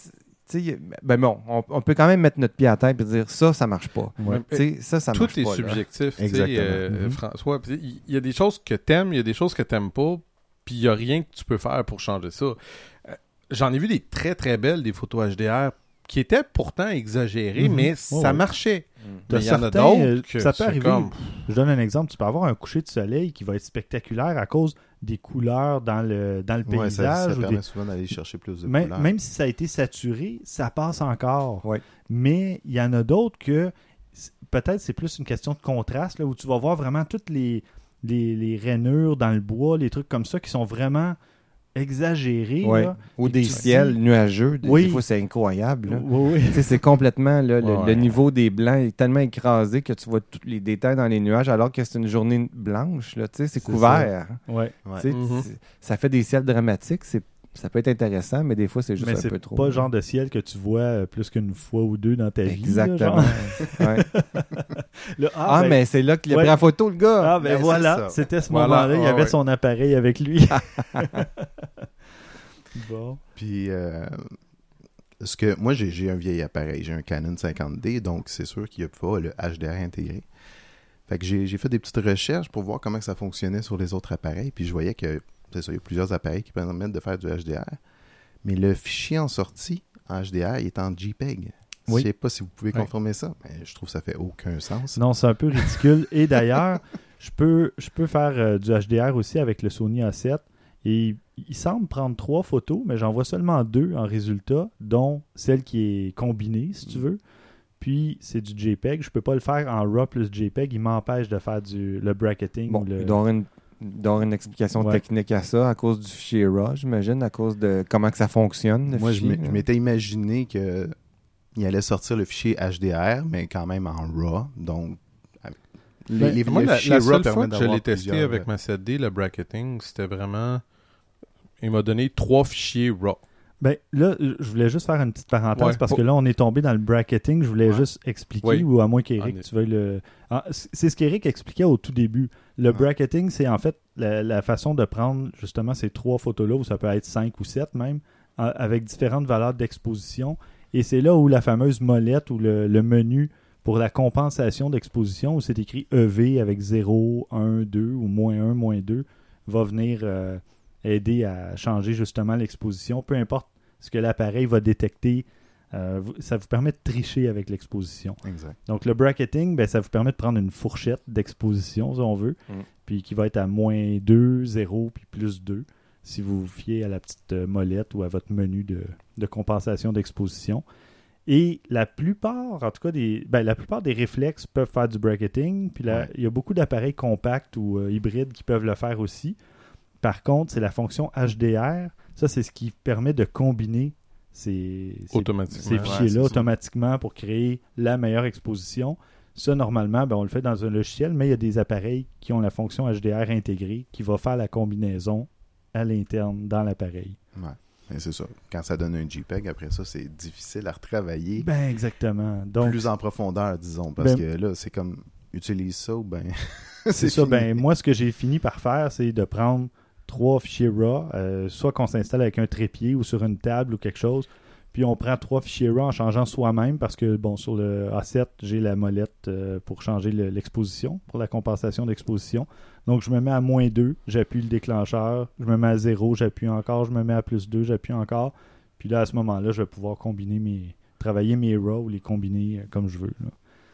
tu sais, ben bon, on, on peut quand même mettre notre pied à terre et dire ça, ça marche pas. Ouais. Tu sais, ça, ça Tout marche est pas. là. subjectif. tu sais, Exactement. euh, Mhm. François, Puis il il y a des choses que t'aimes, il y a des choses que t'aimes pas, puis il y a rien que tu peux faire pour changer ça. Euh, J'en ai vu des très très belles, des photos H D R, qui étaient pourtant exagérées, Mhm. mais Ouais, ça ouais. marchait. T'as Mais il y en a certains, d'autres euh, que ça peut c'est arriver. comme- Je donne un exemple. Tu peux avoir un coucher de soleil qui va être spectaculaire à cause des couleurs dans le, dans le Ouais, ça, paysage. ça ou permet des- souvent d'aller chercher plus de même, couleurs. même si ça a été saturé, ça passe encore. Ouais. Mais il y en a d'autres que c- peut-être c'est plus une question de contraste, là, où tu vas voir vraiment toutes les, les, les rainures dans le bois, les trucs comme ça qui sont vraiment exagérés. Ouais. là. Ou Et des tu te ciels dis- nuageux. Des, Oui. des fois, c'est incroyable. là. Oui, oui. Tu sais, c'est complètement là, le, Ouais. le niveau des blancs est tellement écrasé que tu vois tous les détails dans les nuages alors que c'est une journée blanche. Là, tu sais, c'est C'est couvert. Ouais. Ouais. Tu sais, Mhm. c'est- Ça fait des ciels dramatiques. C'est, ça peut être intéressant, mais des fois, c'est juste Mais un c'est peu trop. pas le genre de ciel que tu vois euh, plus qu'une fois ou deux dans ta vie. là, Exactement. genre. Ouais. Là, Ah, ben, mais c'est là qu'il a ouais. pris la photo, le gars. Ah, ben, Ben, c'est voilà, ça. c'était ce Voilà, moment-là. Il y ah, avait ouais. son appareil avec lui. Bon. Puis, euh, ce que moi, j'ai j'ai un vieil appareil. J'ai un Canon cinquante D, donc c'est sûr qu'il n'y a pas le H D R intégré. Fait que j'ai j'ai fait des petites recherches pour voir comment ça fonctionnait sur les autres appareils. Puis je voyais que, c'est ça, il y a plusieurs appareils qui permettent de faire du H D R. Mais le fichier en sortie en H D R, il est en JPEG. Oui. Je sais pas si vous pouvez Ouais. confirmer ça, mais je trouve que ça fait aucun sens. Non, c'est un peu ridicule. Et d'ailleurs, je peux, je peux faire euh, du H D R aussi avec le Sony A sept. Et il semble prendre trois photos, mais j'en vois seulement deux en résultat, dont celle qui est combinée, si tu veux. Puis, c'est du JPEG. Je peux pas le faire en RAW plus JPEG. Il m'empêche de faire du, le bracketing. Bon, ou le... il doit y avoir une, il doit y avoir une explication Ouais. technique à ça à cause du fichier RAW, j'imagine, à cause de comment que ça fonctionne. Le Moi, je fichier, m'ai- je là. m'étais imaginé que il allait sortir le fichier H D R, mais quand même en RAW. Donc, les, Ben, les, Moi, le la, fichier la RAW seule permet fois que je d'avoir l'ai testé plusieurs, avec euh, ma sept D, le bracketing, c'était vraiment... Il m'a donné trois fichiers RAW. Ben, là, je voulais juste faire une petite parenthèse Ouais, parce pour- que là, on est tombé dans le bracketing. Je voulais Ouais. juste expliquer, Oui. ou à moins qu'Éric, On est- tu veuilles le. Ah, c- c'est ce qu'Éric expliquait au tout début. Le Ouais. bracketing, c'est en fait la, la façon de prendre justement ces trois photos-là, ou ça peut être cinq ou sept même, a- avec différentes valeurs d'exposition. Et c'est là où la fameuse molette ou le, le menu pour la compensation d'exposition, où c'est écrit E V avec zéro, un, deux ou moins un, moins deux, va venir euh, aider à changer justement l'exposition. Peu importe ce que l'appareil va détecter, euh, vous- ça vous permet de tricher avec l'exposition. Exact. Donc le bracketing, ben, ça vous permet de prendre une fourchette d'exposition, si on veut, Mm. puis qui va être à moins deux, zéro, puis plus deux, si vous vous fiez à la petite euh, molette ou à votre menu de, de compensation d'exposition. Et la plupart, en tout cas, des, ben, la plupart des réflexes peuvent faire du bracketing. Puis là, Ouais. il y a beaucoup d'appareils compacts ou euh, hybrides qui peuvent le faire aussi. Par contre, c'est la fonction H D R. Ça, c'est ce qui permet de combiner ces, ces, Automatiquement. ces Ouais, fichiers-là c'est ça. automatiquement pour créer la meilleure exposition. Ça, normalement, ben, on le fait dans un logiciel, mais il y a des appareils qui ont la fonction H D R intégrée qui va faire la combinaison à l'interne dans l'appareil. Ouais. Mais c'est ça. Quand ça donne un JPEG, après ça, c'est difficile à retravailler Ben, exactement. Donc, plus en profondeur, disons. Parce Ben- que là, c'est comme, utilise ça ou ben... c'est ça. fini. Ben, moi, ce que j'ai fini par faire, c'est de prendre trois fichiers RAW, euh, soit qu'on s'installe avec un trépied ou sur une table ou quelque chose, puis on prend trois fichiers RAW en changeant soi-même parce que, bon, sur le A sept, j'ai la molette euh, pour changer le- l'exposition, pour la compensation d'exposition. Donc, je me mets à moins deux, j'appuie le déclencheur, je me mets à zéro, j'appuie encore, je me mets à plus deux, j'appuie encore. Puis là, à ce moment-là, je vais pouvoir combiner mes... travailler mes RAW ou les combiner euh, comme je veux, là.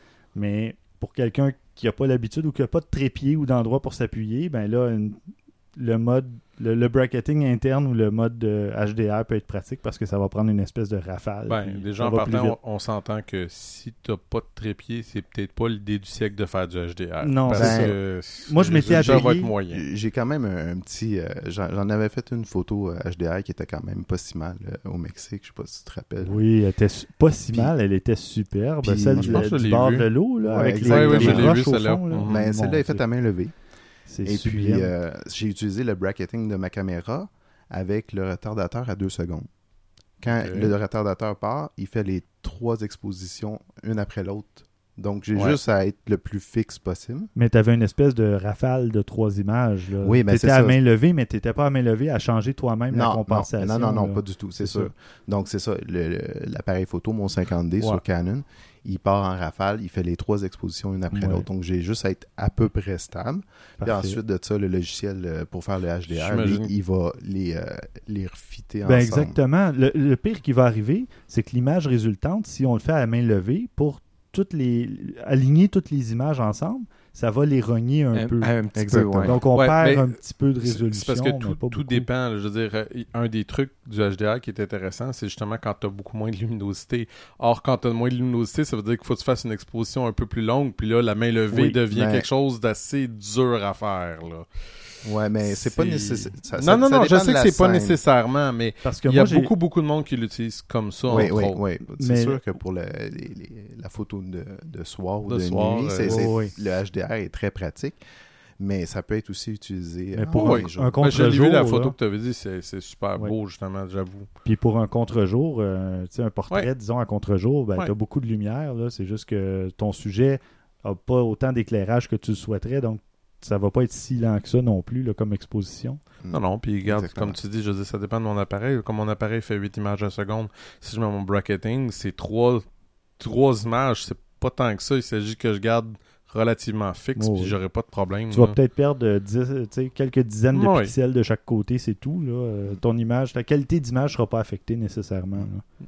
Mais pour quelqu'un qui n'a pas l'habitude ou qui n'a pas de trépied ou d'endroit pour s'appuyer, ben là, une- le mode, le, le bracketing interne ou le mode de H D R peut être pratique parce que ça va prendre une espèce de rafale. Ben, puis déjà ça en va plus partant, vite. on, on s'entend que si t'as pas de trépied, c'est peut-être pas l'idée du siècle de faire du H D R. Non, parce c'est que Moi, je le m'étais résultat va appuyé- être moyen. J'ai quand même un, un petit... euh, j'en, j'en avais fait une photo euh, H D R qui était quand même pas si mal euh, au Mexique. Je sais pas si tu te rappelles. Oui, elle était su- pas si Puis- mal, elle était superbe. puis- Celle Je du, pense que je du l'ai bord vue. de l'eau, là, Ouais, avec les, exactement. les Ouais, ouais, je l'ai roches vue, au celle-là. fond. Là. Mhm. Mais Bon, celle-là est faite c'est- à main levée. C'est Et puis, sublime. euh, j'ai utilisé le bracketing de ma caméra avec le retardateur à deux secondes. Quand Ok. le retardateur part, il fait les trois expositions, une après l'autre. Donc, j'ai Ouais. juste à être le plus fixe possible. Mais tu avais une espèce de rafale de trois images. Là. Oui, ben, T'étais c'est à ça. main levée, mais tu n'étais pas à main levée à changer toi-même la Non, compensation. non, non, non, là. pas du tout, c'est C'est sûr. ça. Donc, c'est ça. le- le- l'appareil photo, mon cinquante D Ouais. sur Canon, il part en rafale, il fait les trois expositions une après Ouais. l'autre. Donc, j'ai juste à être à peu près stable. Puis Parfait. ensuite de ça, le logiciel euh, pour faire le H D R, J'imagine. lui, il va les, euh, les refitter Ben ensemble. exactement. Le, le pire qui va arriver, c'est que l'image résultante, si on le fait à main levée, pour toutes les aligner toutes les images ensemble, ça va les rogner un, Un, peu. un petit Exactement. peu, ouais. Donc on Ouais, perd mais un petit peu de C'est- résolution. C'est parce que mais tout, pas tout beaucoup. dépend. là. Je veux dire, euh, un des trucs du H D R qui est intéressant, c'est justement quand tu as beaucoup moins de luminosité. Or, quand tu as moins de luminosité, ça veut dire qu'il faut que tu fasses une exposition un peu plus longue. Puis là, la main levée Oui, devient mais- quelque chose d'assez dur à faire. Là. Ouais, mais c'est pas nécessaire. ça- Non, ça- non, ça non, je dépend sais de que la c'est pas scène. nécessairement, mais Parce que il y a moi, j'ai- beaucoup, beaucoup de monde qui l'utilisent comme ça, Oui, entre oui, autres. oui. C'est Mais- sûr que pour le- les- les- la photo de, de soir ou De de, soir, nuit, euh, c'est- oui, c'est- oui. le H D R est très pratique, mais ça peut être aussi utilisé Mais euh, pour en un- plein jour. un Ben, je l'ai vu, la contre-jour, photo là. que tu avais dit, c'est c'est super Ouais. beau, justement, j'avoue. Puis pour un contre-jour, euh, tu sais, un portrait, Ouais. disons, à contre-jour, ben, Ouais. tu as beaucoup de lumière. Là. C'est juste que ton sujet n'a pas autant d'éclairage que tu le souhaiterais. Donc, ça va pas être si lent que ça non plus là, comme exposition. Non, non, puis regarde, Exactement. comme tu dis, je dis, ça dépend de mon appareil. Comme mon appareil fait huit images à seconde, si je mets mon bracketing, c'est trois, trois images, c'est pas tant que ça. Il s'agit que je garde relativement fixe, Oh, puis oui. j'aurai pas de problème. Tu vas là. peut-être perdre euh, dix, tu sais, quelques dizaines de Ouais. pixels de chaque côté, c'est tout. Là. Euh, ton image, ta qualité d'image ne sera pas affectée nécessairement. là.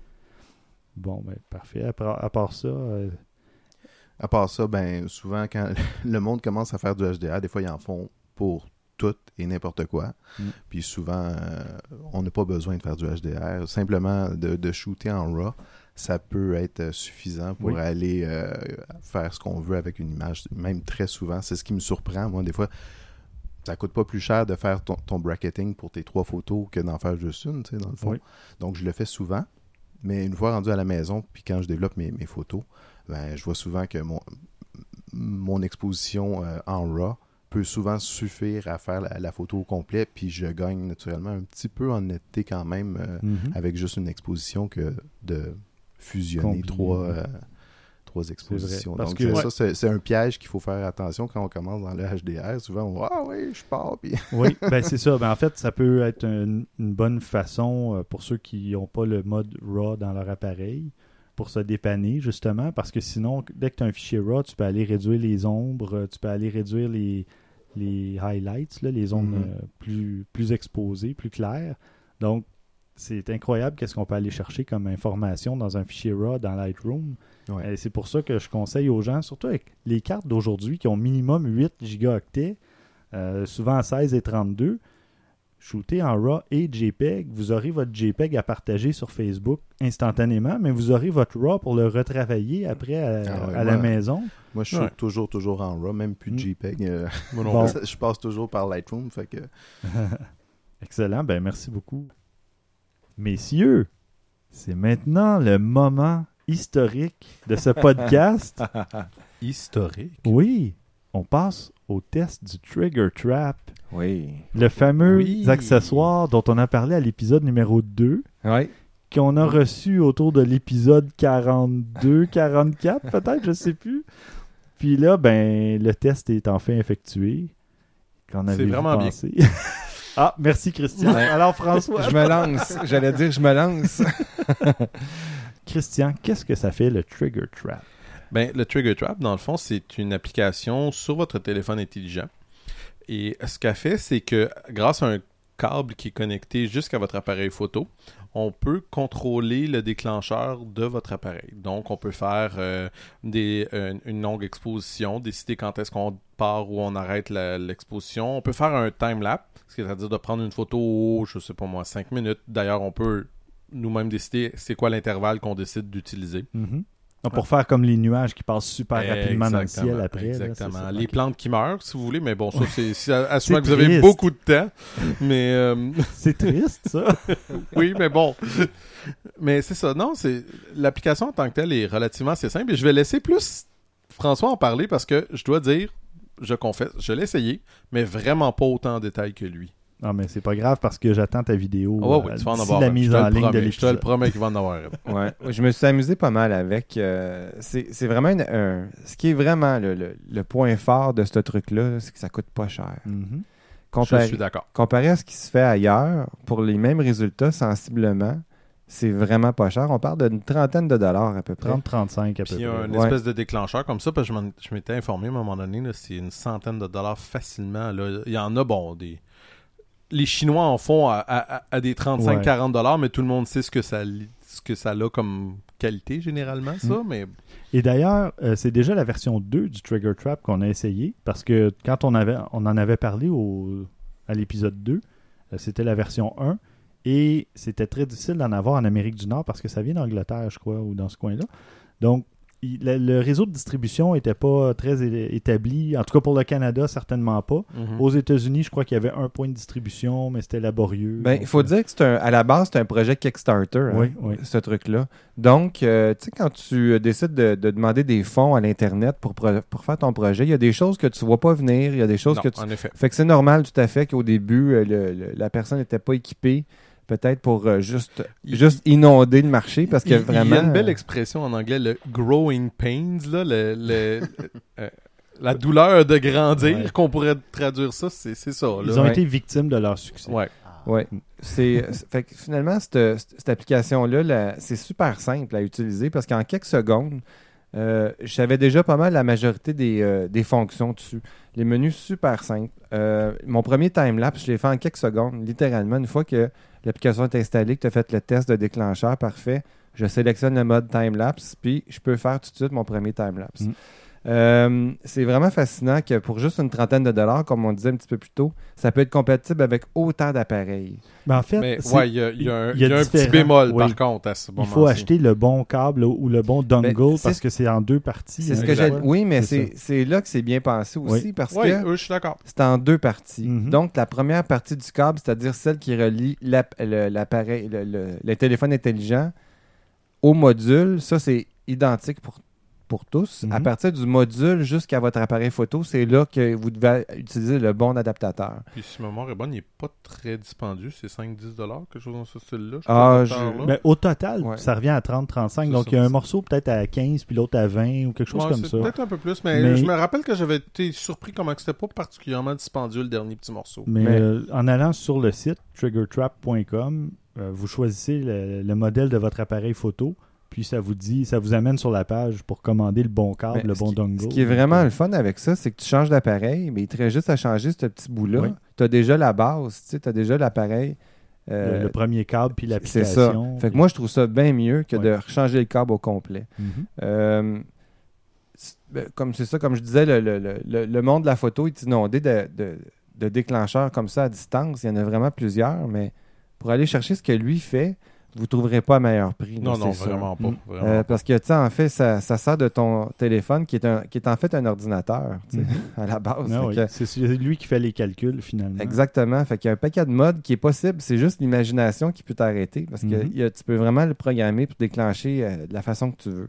Bon, ben parfait. À part, à part ça, euh, À part ça, ben souvent quand le monde commence à faire du H D R, des fois ils en font pour tout et n'importe quoi. Mm. Puis souvent, euh, on n'a pas besoin de faire du H D R. Simplement de, de shooter en RAW, ça peut être euh, suffisant pour Oui. aller euh, faire ce qu'on veut avec une image. Même très souvent, c'est ce qui me surprend. Moi, des fois, ça coûte pas plus cher de faire ton, ton bracketing pour tes trois photos que d'en faire juste une, tu sais, dans le fond. Oui. Donc, je le fais souvent. Mais une fois rendu à la maison, puis quand je développe mes, mes photos, ben, je vois souvent que mon, mon exposition euh, en RAW peut souvent suffire à faire la, la photo au complet, puis je gagne naturellement un petit peu en netteté quand même euh, mhm. avec juste une exposition que de fusionner Combiner, trois, ouais. euh, trois expositions. Parce Donc, que- c'est ouais. ça, c'est, c'est un piège qu'il faut faire attention quand on commence dans le H D R. Souvent, on va « Ah oui, je pars! » puis Oui, ben c'est ça. Ben, en fait, ça peut être une, une bonne façon euh, pour ceux qui n'ont pas le mode RAW dans leur appareil pour se dépanner, justement, parce que sinon, dès que tu as un fichier RAW, tu peux aller réduire les ombres, euh, tu peux aller réduire les, les highlights, là, les zones Mhm. euh, plus, plus exposées, plus claires. Donc, c'est incroyable qu'est-ce qu'on peut aller chercher comme information dans un fichier RAW dans Lightroom. Ouais. Et c'est pour ça que je conseille aux gens, surtout avec les cartes d'aujourd'hui qui ont minimum huit gigaoctets, euh, souvent seize et trente-deux, shooter en RAW et JPEG, vous aurez votre JPEG à partager sur Facebook instantanément, mais vous aurez votre RAW pour le retravailler après à, Ah ouais, à la moi- maison. Moi, je Ouais. shoot toujours, toujours en RAW, même plus de Mm. JPEG. euh, Moi non Bon. plus. je passe toujours par Lightroom, fait que... Excellent, ben merci beaucoup. Messieurs, c'est maintenant le moment historique de ce podcast. Historique? Oui, on passe au test du Trigger Trap. Oui. Le fameux Oui. accessoire dont on a parlé à l'épisode numéro deux, Oui. qu'on a reçu autour de l'épisode quarante-deux, quarante-quatre peut-être, je sais plus. Puis là, ben, le test est enfin effectué. Qu'en avez-vous vraiment bien. pensé? Ah, merci Christian. Ouais. Alors François. Je me lance. J'allais dire je me lance. Christian, qu'est-ce que ça fait le Trigger Trap? Ben, le Trigger Trap, dans le fond, c'est une application sur votre téléphone intelligent. Et ce qu'elle fait, c'est que grâce à un câble qui est connecté jusqu'à votre appareil photo, on peut contrôler le déclencheur de votre appareil. Donc, on peut faire euh, des, euh, une longue exposition, décider quand est-ce qu'on part ou on arrête la- l'exposition. On peut faire un time-lapse, c'est-à-dire de prendre une photo, je sais pas moi, cinq minutes. D'ailleurs, on peut nous-mêmes décider c'est quoi l'intervalle qu'on décide d'utiliser. Mhm. Donc, pour faire comme les nuages qui passent super rapidement dans le Exactement, ciel après. là, Exactement. c'est ça. Les Ok. plantes qui meurent, si vous voulez, mais bon, ça, c'est, c'est assumant C'est que vous avez triste. beaucoup de temps. Mais euh, C'est triste, ça. oui, mais bon. Mais c'est ça. Non, c'est l'application en tant que telle est relativement assez simple. Et je vais laisser plus François en parler parce que je dois dire, je confesse, je l'ai essayé, mais vraiment pas autant en détail que lui. Non, mais c'est pas grave parce que j'attends ta vidéo. Oh, oui, euh, tu vas en d'ici avoir la une. mise Je te en le ligne de promets. Je te le l'épisode. promets qu'il va en avoir une. Ouais. Je me suis amusé pas mal avec. euh, c'est, c'est vraiment une- un. Ce qui est vraiment le, le- le point fort de ce truc-là, c'est que ça coûte pas cher. Mhm. Je Comparé, suis d'accord. comparé à ce qui se fait ailleurs, pour les mêmes résultats sensiblement, c'est vraiment pas cher. On parle d'une trentaine de dollars à peu près. trente à trente-cinq à peu Puis il y a près. une Ouais. espèce de déclencheur comme ça, parce que je, m'en- je m'étais informé à un moment donné, là, c'est une centaine de dollars facilement. Là. Il y en a, bon, des... Les Chinois en font à, à- à- à des trente-cinq à quarante dollars, mais tout le monde sait ce que ça, li- ce que ça a comme qualité généralement, ça. Mm. Mais Et d'ailleurs, euh, c'est déjà la version deux du Trigger Trap qu'on a essayé parce que quand on, avait, on en avait parlé au, à l'épisode deux, euh, c'était la version un et c'était très difficile d'en avoir en Amérique du Nord parce que ça vient d'Angleterre, je crois, ou dans ce coin-là. Donc, il- le, le réseau de distribution n'était pas très é- établi. En tout cas, pour le Canada, certainement pas. Mhm. Aux États-Unis, je crois qu'il y avait un point de distribution, mais c'était laborieux. Ben, il Donc, faut euh, dire que c'est un, à la base, c'est un projet Kickstarter, hein, Oui, oui. ce truc-là. Donc, euh, tu sais, quand tu euh, décides de, de demander des fonds à l'Internet pour, pro- pour faire ton projet, il y a des choses que tu vois pas venir, il y a des choses non, que tu... en effet. Fait que c'est normal tout à fait qu'au début, euh, le- le- la personne n'était pas équipée, peut-être pour euh, juste, Il- juste inonder le marché, parce que Il- vraiment... Il y a une belle expression en anglais, le growing pains, là, le, le- euh, la douleur de grandir, Ouais. qu'on pourrait traduire ça, c'est, c'est ça. Là. Ils ont Ouais. été victimes de leur succès. Ouais. Ouais. C'est, c'est- fait que finalement, cette, cette application-là, la- c'est super simple à utiliser parce qu'en quelques secondes, euh, je savais déjà pas mal la majorité des, euh, des fonctions dessus. Les menus super simples. Euh, mon premier time-lapse, je l'ai fait en quelques secondes, littéralement. Une fois que l'application est installée, que tu as fait le test de déclencheur, parfait, je sélectionne le mode time-lapse, puis je peux faire tout de suite mon premier time-lapse. Mm. Euh, c'est vraiment fascinant que pour juste une trentaine de dollars, comme on disait un petit peu plus tôt, ça peut être compatible avec autant d'appareils. Ben, en fait, Mais c'est- ouais, il y a, il y a un, il y a il y a un petit différents- bémol, oui. par contre, à ce il moment-ci. faut acheter le bon câble ou le bon dongle Ben, c'est parce ce- que c'est en deux parties. C'est hein, ce que exact. j'ai. Oui, mais C'est c'est, c'est là que c'est bien pensé aussi Oui. parce Oui, que eux, je suis d'accord. c'est en deux parties. Mhm. Donc, la première partie du câble, c'est-à-dire celle qui relie l'app- le, l'appareil, le, le- le téléphone intelligent au module, ça, c'est identique pour, pour tous. Mhm. À partir du module jusqu'à votre appareil photo, c'est là que vous devez utiliser le bon adaptateur. Puis si ma mémoire est bonne, il n'est pas très dispendieux. C'est cinq à dix dollars, quelque chose dans ce style-là. je Ah, crois, je- là. Ben, au total, Ouais. ça revient à trente à trente-cinq. C'est Donc, ça. il y a un morceau peut-être à quinze, puis l'autre à vingt ou quelque chose Ouais, comme c'est ça. peut-être un peu plus, mais, Mais- je me rappelle que j'avais été surpris comment que c'était pas particulièrement dispendieux le dernier petit morceau. Mais, Mais- euh, en allant sur le site trigger trap point com, euh, vous choisissez le, le modèle de votre appareil photo, puis ça vous dit, ça vous amène sur la page pour commander le bon câble, Mais le ce bon qui- dongle. Ce qui est vraiment le fun avec ça, c'est que tu changes d'appareil, mais il te reste juste à changer ce petit bout-là. Oui. Tu as déjà la base, tu as déjà l'appareil. euh, le, le premier câble puis c'est ça. l'application. Fait que puis- moi, je trouve ça bien mieux que Ouais. de changer le câble au complet. Mhm. Euh, c'est- ben, comme c'est ça, comme je disais, le, le- le- le- le monde de la photo est inondé de, de- de déclencheurs comme ça à distance. Il y en a vraiment plusieurs, mais pour aller chercher ce que lui fait, vous trouverez pas à meilleur prix. Non, là, non, c'est sûr. vraiment pas. Mm. Vraiment Euh, pas. parce que, tu sais, en fait, ça, ça sert de ton téléphone qui est, un, qui est en fait un ordinateur, tu sais, Mhm. à la base. Ah Fait oui, que- c'est c'est lui qui fait les calculs, finalement. Exactement. Fait qu'il y a un paquet de modes qui est possible. C'est juste l'imagination qui peut t'arrêter. Parce que Mhm. il y a- tu peux vraiment le programmer pour déclencher euh, de la façon que tu veux.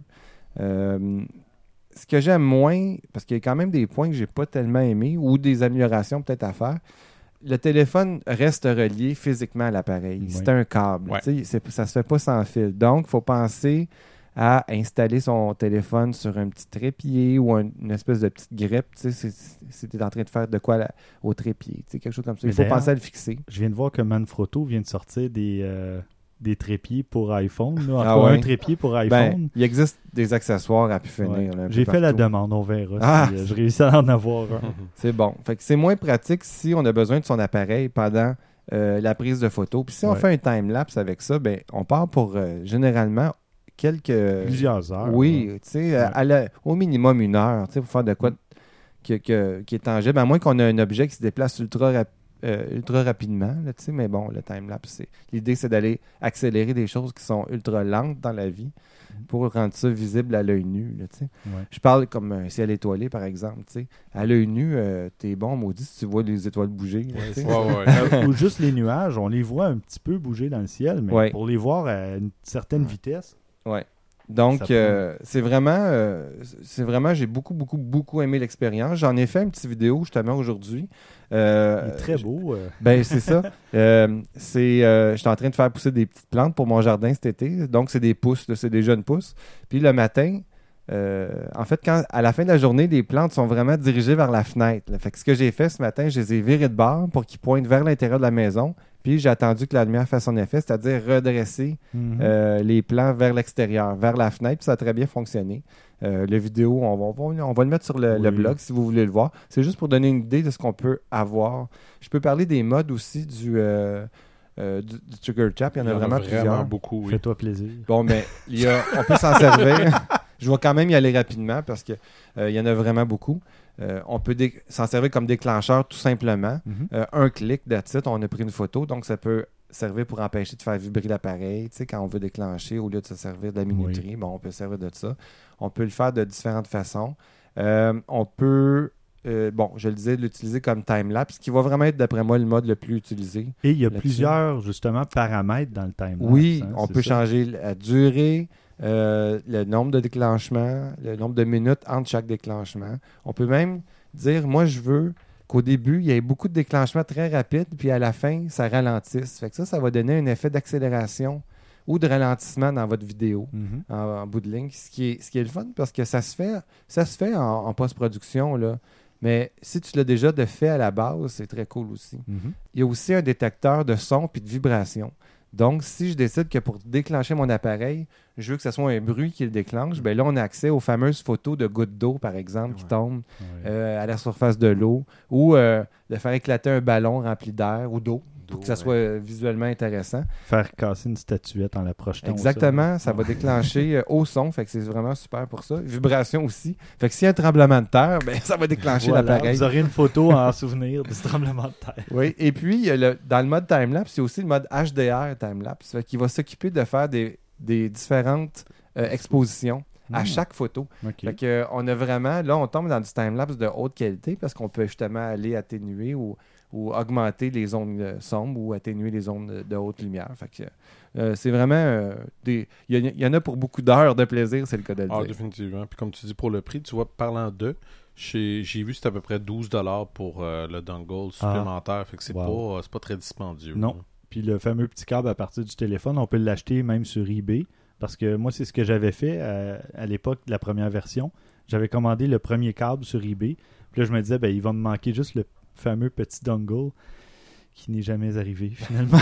Euh, ce que j'aime moins, parce qu'il y a quand même des points que j'ai pas tellement aimés ou des améliorations peut-être à faire. Le téléphone reste relié physiquement à l'appareil. Oui. C'est un câble. Ouais. Tu sais, c'est- ça se fait pas sans fil. Donc, il faut penser à installer son téléphone sur un petit trépied ou un- une espèce de petite grippe. Tu sais, c'est- si tu es en train de faire de quoi là, au trépied, tu sais, quelque chose comme ça. Il Mais faut d'ailleurs- penser à le fixer. Je viens de voir que Manfrotto vient de sortir des, euh, des trépieds pour iPhone. Là. Ah Encore ouais? un trépied pour iPhone. Ben, il existe des accessoires à pu finir. Ouais. là, un peu J'ai fait la partout. demande, on verra Ah! si euh, je réussis à en avoir un. C'est bon. Fait que c'est moins pratique si on a besoin de son appareil pendant euh, la prise de photo. Puis si on Ouais. fait un time-lapse avec ça, ben, on part pour euh, généralement quelques... Plusieurs heures. Oui, là. tu sais, à- à la- au minimum une heure, tu sais, pour faire de quoi de- que- que- qui est tangible, à moins qu'on ait un objet qui se déplace ultra, rap- euh, ultra rapidement, là, tu sais, mais bon, le time-lapse, c'est... l'idée, c'est d'aller accélérer des choses qui sont ultra lentes dans la vie pour rendre ça visible à l'œil nu, là, tu sais. Ouais. Je parle comme un ciel étoilé, par exemple, tu sais. À l'œil nu, euh, t'es bon, maudit, si tu vois les étoiles bouger, là, tu sais. Ouais, ouais, ouais. Euh, Ou juste les nuages, on les voit un petit peu bouger dans le ciel, mais Ouais. pour les voir à une certaine vitesse, Ouais. Donc, Ça euh, c'est vraiment, euh, c'est vraiment, j'ai beaucoup, beaucoup, beaucoup aimé l'expérience. J'en ai fait une petite vidéo justement aujourd'hui. Euh, il est très beau. euh. Ben, c'est ça. Euh, c'est, euh, j'étais en train de faire pousser des petites plantes pour mon jardin cet été. Donc, c'est des pousses, là, c'est des jeunes pousses. Puis le matin, euh, en fait, quand, à la fin de la journée, les plantes sont vraiment dirigées vers la fenêtre, là. Fait que ce que j'ai fait ce matin, je les ai virées de bord pour qu'ils pointent vers l'intérieur de la maison. Puis j'ai attendu que la lumière fasse son effet, c'est-à-dire redresser Mhm. euh, les plans vers l'extérieur, vers la fenêtre, puis ça a très bien fonctionné. Euh, la vidéo, on va, on va- on va le mettre sur le, Oui. le blog si vous voulez le voir. C'est juste pour donner une idée de ce qu'on peut avoir. Je peux parler des modes aussi du, euh, euh, du, du Trigger Chap. Il y en a vraiment plusieurs. beaucoup, oui. Fais-toi plaisir. Bon, mais il y a, on peut s'en servir. Je vais quand même y aller rapidement parce qu'il y en a vraiment beaucoup. Euh, on peut dé- s'en servir comme déclencheur tout simplement. Mhm. Euh, un clic, that's it, on a pris une photo, donc ça peut servir pour empêcher de faire vibrer l'appareil. Tu sais, quand on veut déclencher, au lieu de se servir de la minuterie, bon, on peut se servir de ça. On peut le faire de différentes façons. Euh, on peut, euh, bon, je le disais, l'utiliser comme time-lapse, qui va vraiment être, d'après moi, le mode le plus utilisé. Et il y a Là-dessus. plusieurs, justement, paramètres dans le time. Oui, on peut changer la durée, euh, le nombre de déclenchements, le nombre de minutes entre chaque déclenchement. On peut même dire, moi, je veux qu'au début, il y ait beaucoup de déclenchements très rapides, puis à la fin, ça ralentisse. Fait que ça, ça va donner un effet d'accélération ou de ralentissement dans votre vidéo Mhm. en, en bout de ligne, ce qui est, ce qui est le fun parce que ça se fait, ça se fait en, en post-production, là. Mais si tu l'as déjà de fait à la base, c'est très cool aussi. Mhm. Il y a aussi un détecteur de son puis de vibration. Donc, si je décide que pour déclencher mon appareil, je veux que ce soit un bruit qui le déclenche, bien là, on a accès aux fameuses photos de gouttes d'eau, par exemple, qui Ouais. tombent Ouais. euh, à la surface de l'eau, ou euh, de faire éclater un ballon rempli d'air ou d'eau, pour que ça soit euh, visuellement intéressant. Faire casser une statuette en la projetant. au sol. Exactement, ça va déclencher euh, au son, fait que c'est vraiment super pour ça. Vibration aussi. Fait que s'il y a un tremblement de terre, ben, ça va déclencher Voilà, l'appareil. vous aurez une photo en souvenir de ce tremblement de terre. Oui, et puis il y a le- dans le mode timelapse, il y a aussi le mode H D R timelapse, fait qu'il va s'occuper de faire des, des différentes euh, expositions à Hmm. chaque photo. OK. Fait que, euh, on a vraiment, là, on tombe dans du timelapse de haute qualité parce qu'on peut justement aller atténuer ou, ou augmenter les zones euh, sombres ou atténuer les zones de, de haute lumière. Fait que euh, c'est vraiment euh, des. Il y, a- il y en a pour beaucoup d'heures de plaisir, c'est le cas de le Ah, dire. définitivement. Puis comme tu dis, pour le prix, tu vois, parlant de, j'ai j'ai vu c'était à peu près douze dollars pour euh, le dongle supplémentaire. Fait que c'est Wow. pas, c'est pas très dispendieux. Non. là. Puis le fameux petit câble à partir du téléphone, on peut l'acheter même sur eBay. Parce que moi, c'est ce que j'avais fait à, à l'époque de la première version. J'avais commandé le premier câble sur eBay. Puis là, je me disais, ben, il va me manquer juste le fameux petit dongle qui n'est jamais arrivé finalement,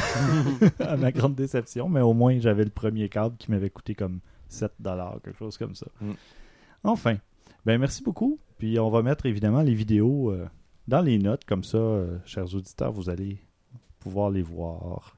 à ma grande déception. Mais au moins, j'avais le premier câble qui m'avait coûté comme sept dollars, quelque chose comme ça. Mm. Enfin, ben merci beaucoup. Puis on va mettre évidemment les vidéos euh, dans les notes. Comme ça, euh, chers auditeurs, vous allez pouvoir les voir.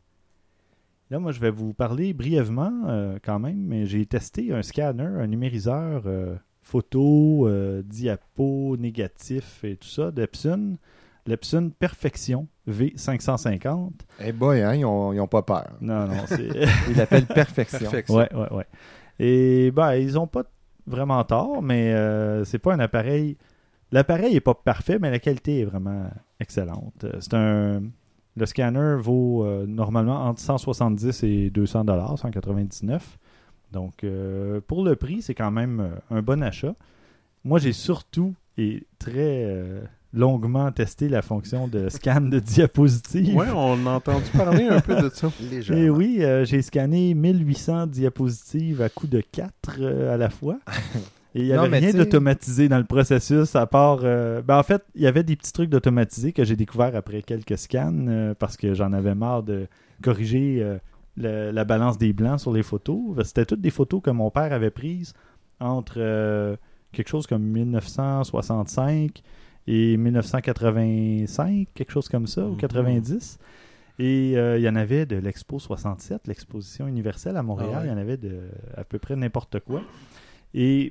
Là, moi, je vais vous parler brièvement euh, quand même, mais j'ai testé un scanner, un numériseur euh, photo, euh, diapo, négatif et tout ça d'Epson l'Epson Perfection V cinq cent cinquante. Eh boy, hein, ils ont, ils ont pas peur. Non, non, c'est... Ils l'appellent Perfection. Perfection. ouais, ouais, ouais. Et ben, ils ont pas vraiment tort, mais euh, c'est pas un appareil... L'appareil est pas parfait, mais la qualité est vraiment excellente. Euh, C'est un... Le scanner vaut euh, normalement entre cent soixante-dix et deux cents dollars, cent quatre-vingt-dix-neuf. Donc, euh, pour le prix, c'est quand même euh, un bon achat. Moi, j'ai surtout et très euh, longuement testé la fonction de scan de diapositives. Ouais, on a entendu parler un peu de ça. Légèrement. Et oui, euh, j'ai scanné mille huit cents diapositives à coup de quatre euh, à la fois. Et il n'y Non, avait mais rien t'sais- d'automatisé dans le processus, à part... euh, ben en fait, il y avait des petits trucs d'automatisé que j'ai découvert après quelques scans, euh, parce que j'en avais marre de corriger euh, le- la balance des blancs sur les photos. C'était toutes des photos que mon père avait prises entre euh, quelque chose comme mille neuf cent soixante-cinq et mille neuf cent quatre-vingt-cinq, quelque chose comme ça, ou Mhm. quatre-vingt-dix. Et euh, il y en avait de l'Expo soixante-sept, l'exposition universelle à Montréal. Ah ouais. Il y en avait de à peu près n'importe quoi. Et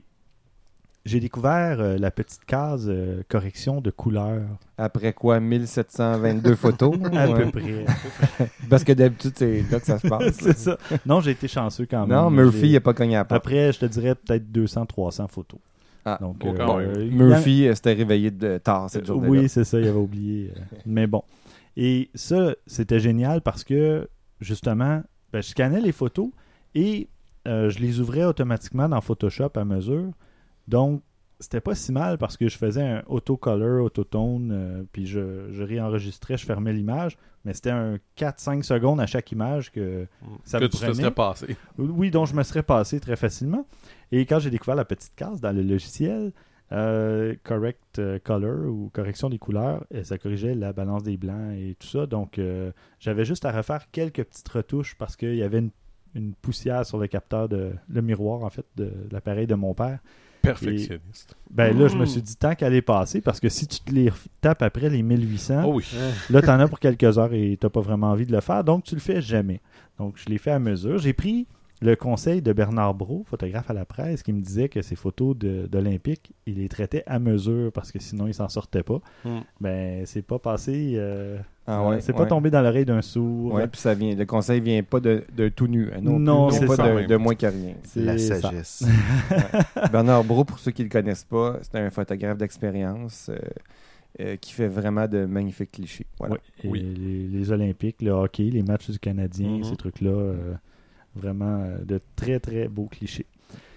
j'ai découvert euh, la petite case euh, correction de couleur. Après quoi, mille sept cent vingt-deux photos? À Ouais. peu près. Parce que d'habitude, c'est là que ça se passe. C'est ça. Non, j'ai été chanceux quand même. Non, J'ai- Murphy, il n'a pas cogné à la porte. Après, je te dirais peut-être deux cents trois cents photos. Ah, Donc, bon, quand même. il y en- Murphy euh, s'était réveillé de tard cette journée-là. Oui, c'est ça, il avait oublié. euh, Mais bon. Et ça, c'était génial parce que, justement, ben, je scannais les photos et euh, je les ouvrais automatiquement dans Photoshop à mesure. Donc, c'était pas si mal parce que je faisais un autocolor, autotone, euh, puis je, je réenregistrais, je fermais l'image, mais c'était un quatre cinq secondes à chaque image que ça que me tu te prenait. serais passé. Oui, dont je me serais passé très facilement. Et quand j'ai découvert la petite case dans le logiciel, euh, Correct euh, Color ou correction des couleurs, et ça corrigeait la balance des blancs et tout ça. Donc, euh, j'avais juste à refaire quelques petites retouches parce qu'il y avait une, une poussière sur le capteur, de le miroir en fait, de, de l'appareil de mon père. Perfectionniste. Ben là, je me Mm. suis dit tant qu'elle est passée, parce que si tu te les tapes après les mille huit cents, Oh oui. là, t'en as pour quelques heures et t'as pas vraiment envie de le faire, donc tu le fais jamais. Donc, je l'ai fait à mesure. J'ai pris le conseil de Bernard Brault, photographe à la presse, qui me disait que ses photos de- d'Olympique, il les traitait à mesure parce que sinon, il s'en sortait pas. Mm. Ben, c'est pas passé... euh, Ah ouais, c'est ouais. pas tombé dans l'oreille d'un sourd. Ouais, puis ça vient. Le conseil vient pas de, de tout nu. hein, Non, Non, plus, c'est pas ça. de, de moins que rien. C'est La ça. sagesse. Bernard Brault, pour ceux qui ne le connaissent pas, c'est un photographe d'expérience euh, euh, qui fait vraiment de magnifiques clichés. Voilà. Ouais. Et Oui. Les, les Olympiques, le hockey, les matchs du Canadien, Mhm. ces trucs-là, euh, vraiment euh, de très très beaux clichés.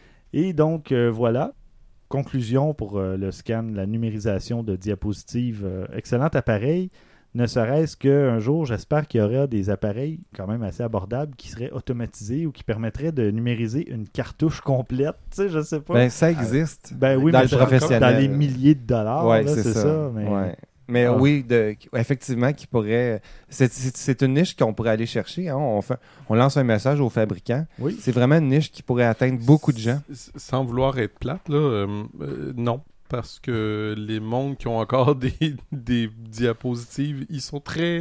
Et donc euh, voilà, conclusion pour euh, le scan, la numérisation de diapositives, euh, excellent appareil. Ne serait-ce qu'un jour, j'espère qu'il y aura des appareils quand même assez abordables qui seraient automatisés ou qui permettraient de numériser une cartouche complète. Tu sais, je sais pas. Ben, ça existe. Ben oui, dans mais le dans- professionnel. dans les milliers de dollars, Ouais, là, c'est c'est ça. ça. mais... Ouais. Mais Ah. oui, de, effectivement, qui pourrait. C'est, c'est, c'est une niche qu'on pourrait aller chercher. hein. On, fait, on lance un message aux fabricants. Oui. C'est vraiment une niche qui pourrait atteindre beaucoup de gens. S- Sans vouloir être plate, là, euh, euh, non. Parce que les mondes qui ont encore des, des diapositives, ils sont très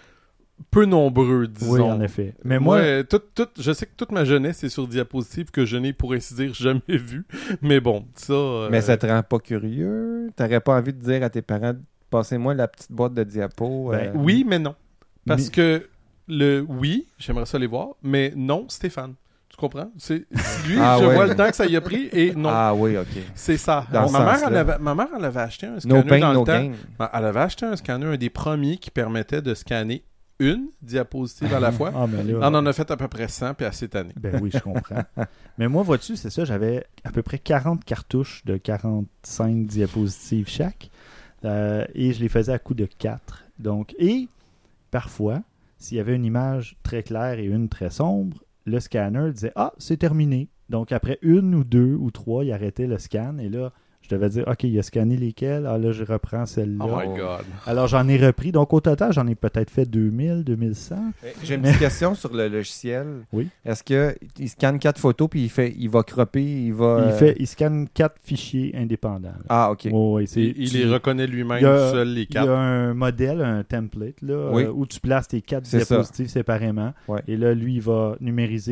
peu nombreux, disons. Oui, en effet. Mais moi, Ouais, tout, tout, je sais que toute ma jeunesse est sur diapositive que je n'ai, pour ainsi dire, jamais vu. Mais bon, ça... euh, Mais ça te rend pas curieux? T'aurais pas envie de dire à tes parents, passez-moi la petite boîte de diapos? Ben, euh, Oui, mais non. Parce Mais- que le oui, j'aimerais ça les voir, mais non, Stéphane. Tu comprends? C'est, lui, Ah je ouais. vois le temps que ça y a pris et non. Ah oui, OK. C'est ça. Dans Bon, ce ma, mère, sens-là. elle avait, ma mère, elle avait acheté un No scanner pain, dans no le temps. gain. Ben, Elle avait acheté un scanner, un des premiers qui permettait de scanner une diapositive à la fois. ah, mais là, On en a fait à peu près cent, puis à cette année. ben oui, je comprends. Mais moi, vois-tu, c'est ça, j'avais à peu près quarante cartouches de quarante-cinq diapositives chaque. euh, et je les faisais à coup de quatre. Donc, et parfois, s'il y avait une image très claire et une très sombre, le scanner disait « Ah, c'est terminé ». Donc, après une ou deux ou trois, il arrêtait le scan. Et là, je devais dire « Ok, il a scanné lesquels? Ah là, je reprends celle-là. Oh my God. Alors, j'en ai repris. Donc, au total, j'en ai peut-être fait deux mille, deux mille cent. J'ai une petite question sur le logiciel. Oui. Est-ce qu'il scanne quatre photos puis il, fait, il va cropper, il va... Il, euh, fait, il scanne quatre fichiers indépendants. là. Ah, OK. Ouais, ouais, c'est- Il, il tu- les reconnaît lui-même, il y a- seul les Il y a quatre. un modèle, un template, là, Oui. euh, où tu places tes quatre C'est ça. diapositives séparément. Ouais. Et là, lui, il va numériser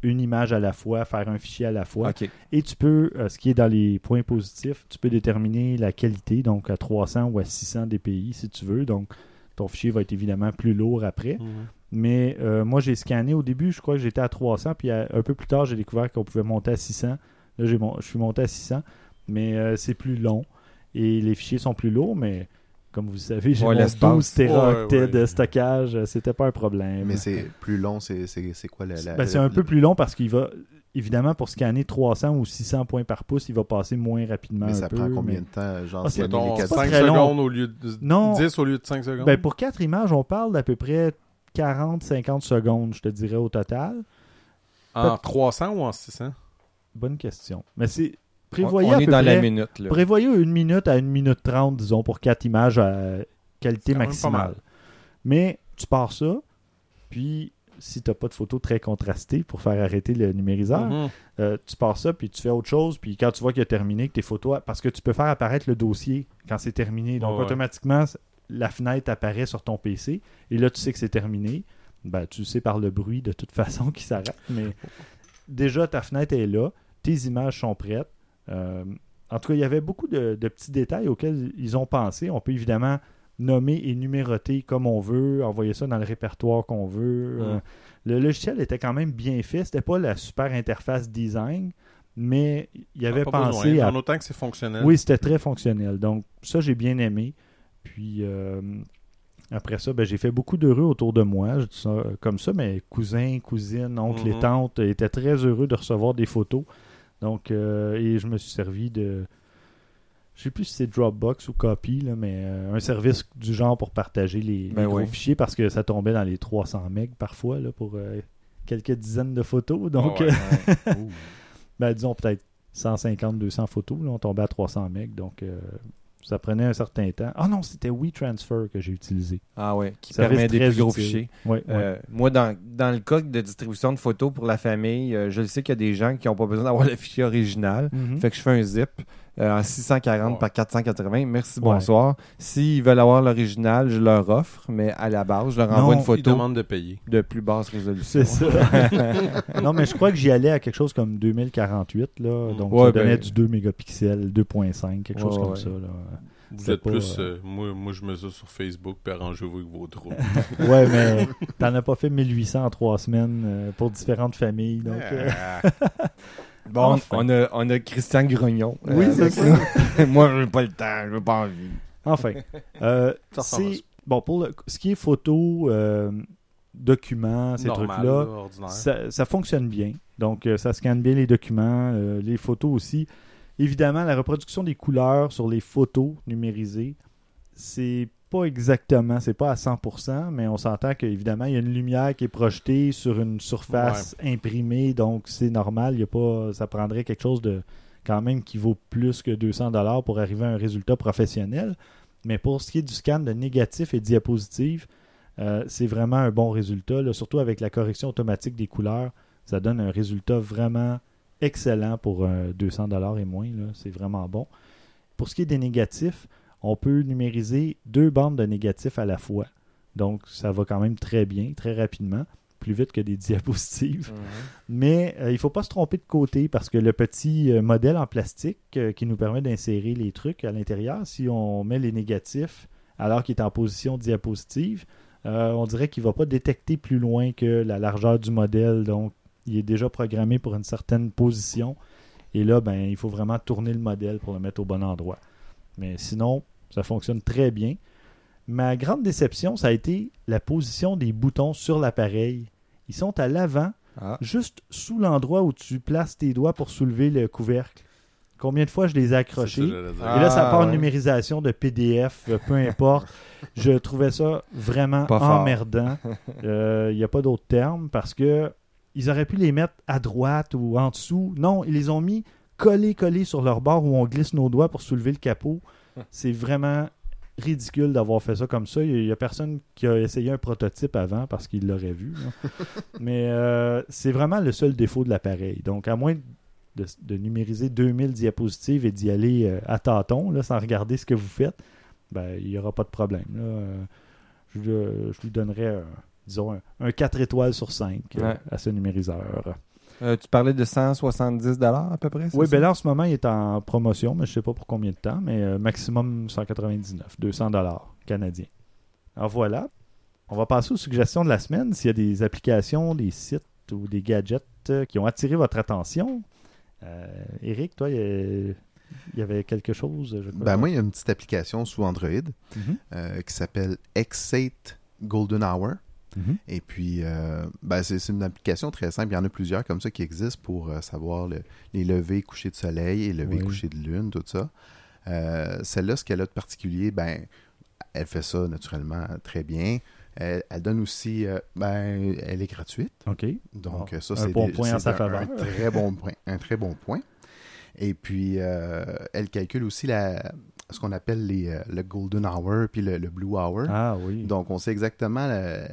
une image à la fois, faire un fichier à la fois. OK. Et tu peux, euh, ce qui est dans les points positifs, tu peux déterminer la qualité, donc à trois cents ou à six cents D P I si tu veux. Donc, ton fichier va être évidemment plus lourd après. Mhm. Mais euh, moi, j'ai scanné au début, je crois que j'étais à trois cents, puis à- un peu plus tard, j'ai découvert qu'on pouvait monter à six cents. Là, j'ai mon- je suis monté à six cents, mais euh, c'est plus long et les fichiers sont plus lourds, mais comme vous savez, j'ai Ouais, mon l'espace. douze téraoctets Ouais, ouais. de stockage, euh, c'était pas un problème. Mais c'est plus long, c'est c'est- c'est quoi la... la- Ben, c'est la- un peu plus long parce qu'il va, évidemment, pour scanner trois cents ou six cents points par pouce, il va passer moins rapidement Mais un ça peu, prend combien mais- de temps? Genre, Ah, si c'est- on met les Mettons quatre- pas cinq très long. secondes au lieu de Non. dix au lieu de cinq secondes. Ben, pour quatre images, on parle d'à peu près quarante à cinquante secondes, je te dirais, au total. En trois cents ou en six cents? Bonne question. Mais c'est... On, Prévoyez on à est peu dans près... la minute. Là. Prévoyez une minute à une minute trente, disons, pour quatre images à qualité C'est quand même pas maximale. mal. Mais tu pars ça, puis si tu n'as pas de photos très contrastées pour faire arrêter le numériseur, Mhm. euh, tu pars ça, puis tu fais autre chose, puis quand tu vois qu'il a terminé, que tes photos... Parce que tu peux faire apparaître le dossier quand c'est terminé. Donc, Ouais, ouais. automatiquement, la fenêtre apparaît sur ton P C, et là, tu sais que c'est terminé. Ben, tu sais par le bruit, de toute façon, qu'il s'arrête, mais déjà, ta fenêtre est là, tes images sont prêtes. Euh, en tout cas, il y avait beaucoup de, de petits détails auxquels ils ont pensé. On peut évidemment nommer et numéroter comme on veut, envoyer ça dans le répertoire qu'on veut. Mm. Euh, le logiciel était quand même bien fait. C'était pas la super interface design, mais il avait Ah, pas pensé besoin, à... en autant que c'est fonctionnel. Oui, c'était très fonctionnel. Donc, ça, j'ai bien aimé. Puis, euh, après ça, ben, j'ai fait beaucoup d'heureux autour de moi. Je dis ça euh, comme ça, mais cousins, cousines, oncles et Mhm. tantes étaient très heureux de recevoir des photos. Donc, euh, et je me suis servi de... Je sais plus si c'est Dropbox ou Copy, là, mais euh, un service du genre pour partager les, les Ben gros oui. fichiers parce que ça tombait dans les trois cents mégas parfois là, pour euh, quelques dizaines de photos. Donc, Ah ouais. euh, Ouh. ben, disons peut-être cent cinquante à deux cents photos. Là, on tombait à trois cents mégas. Donc, euh, ça prenait un certain temps. Ah non, c'était WeTransfer que j'ai utilisé. Ah ouais, qui Service permet des très plus gros utile. fichiers. Ouais, ouais. Euh, moi, dans, dans le cas de distribution de photos pour la famille, euh, je le sais qu'il y a des gens qui n'ont pas besoin d'avoir le fichier original. Mhm. Fait que je fais un zip euh, en six cent quarante Ouais. par quatre cent quatre-vingts. Merci, Ouais. bonsoir. S'ils veulent avoir l'original, je leur offre, mais à la base, je leur Non, envoie une Ils photo demandent de payer. de plus basse résolution. C'est ça. Non, mais je crois que j'y allais à quelque chose comme deux mille quarante-huit. Là, Mm. donc, Ouais, ça donnait ben- du deux mégapixels, deux virgule cinq, quelque chose Ouais, comme ouais. ça. Là. Vous C'est êtes pas, plus... euh, euh, moi, moi, je mesure sur Facebook, puis arrangez-vous avec vos trous. Ouais, mais t'en as pas fait mille huit cents en trois semaines euh, pour différentes familles. Donc, euh, Bon, Enfin. on, a, on a Christian Grognon. Oui, c'est avec ça. nous. Moi, je veux pas le temps, je veux pas envie. Enfin, euh, Ça ressemble à c'est ça. bon pour le- ce qui est photo, euh, documents, ces Normal, trucs-là, là, ordinaire. ça, ça fonctionne bien. Donc, euh, ça scanne bien les documents, euh, les photos aussi. Évidemment, la reproduction des couleurs sur les photos numérisées, c'est pas exactement, c'est pas à cent pour cent, mais on s'entend qu'évidemment, il y a une lumière qui est projetée sur une surface imprimée, donc c'est normal. Il y a pas, ça prendrait quelque chose de quand même qui vaut plus que deux cents dollars pour arriver à un résultat professionnel. Mais pour ce qui est du scan de négatifs et diapositives, euh, c'est vraiment un bon résultat, là, surtout avec la correction automatique des couleurs. Ça donne un résultat vraiment excellent pour euh, deux cents dollars et moins. Là. C'est vraiment bon. Pour ce qui est des négatifs, on peut numériser deux bandes de négatifs à la fois. Donc, ça va quand même très bien, très rapidement, plus vite que des diapositives. Mais euh, il ne faut pas se tromper de côté parce que le petit euh, modèle en plastique euh, qui nous permet d'insérer les trucs à l'intérieur, si on met les négatifs alors qu'il est en position diapositive, euh, on dirait qu'il ne va pas détecter plus loin que la largeur du modèle. Donc, il est déjà programmé pour une certaine position. Et là, ben, il faut vraiment tourner le modèle pour le mettre au bon endroit. Mais sinon, ça fonctionne très bien. Ma grande déception, ça a été la position des boutons sur l'appareil. Ils sont à l'avant, Ah. juste sous l'endroit où tu places tes doigts pour soulever le couvercle. Combien de fois je les ai C'est ça, accrochés? j'allais dire. Et là, ça Ah, part en ouais. numérisation de P D F, euh, peu importe. Je trouvais ça vraiment Pas fort. emmerdant. Il n'y a pas d'autre terme parce que ils auraient pu les mettre à droite ou en dessous. Non, ils les ont mis collés, collés sur leur bord où on glisse nos doigts pour soulever le capot. C'est vraiment ridicule d'avoir fait ça comme ça. Il n'y a, a personne qui a essayé un prototype avant parce qu'il l'aurait vu. là. Mais euh, c'est vraiment le seul défaut de l'appareil. Donc, à moins de, de numériser deux mille diapositives et d'y aller euh, à tâtons, là, sans regarder ce que vous faites, ben, il n'y aura pas de problème. Là. Euh, je, je lui donnerais, un, disons, un, un quatre étoiles sur cinq euh, Ouais. à ce numériseur. Euh, tu parlais de cent soixante-dix dollars à peu près, c'est Oui, ça? ben là, en ce moment, il est en promotion, mais je ne sais pas pour combien de temps, mais euh, maximum cent quatre-vingt-dix-neuf, deux cents dollars canadiens. Alors voilà. On va passer aux suggestions de la semaine. S'il y a des applications, des sites ou des gadgets euh, qui ont attiré votre attention. Euh, Eric, toi, il y, a- il y avait quelque chose? Je crois. Ben, moi, il y a une petite application sous Android Mhm. euh, qui s'appelle X eight Golden Hour. Mhm. Et puis, euh, ben, c'est, c'est une application très simple. Il y en a plusieurs comme ça qui existent pour euh, savoir le- les levées, couchers de soleil et levées, Oui. couchers de lune, tout ça. Euh, celle-là, ce qu'elle a de particulier, ben, elle fait ça naturellement très bien. Elle, elle donne aussi, euh, ben, elle est gratuite. OK. Donc, Bon, ça, un c'est, bon des- point en c'est sa un, faveur. un très bon point. Un très bon point. Et puis, euh, elle calcule aussi la, ce qu'on appelle les, euh, le Golden Hour puis le, le Blue Hour. Ah oui. Donc, on sait exactement la,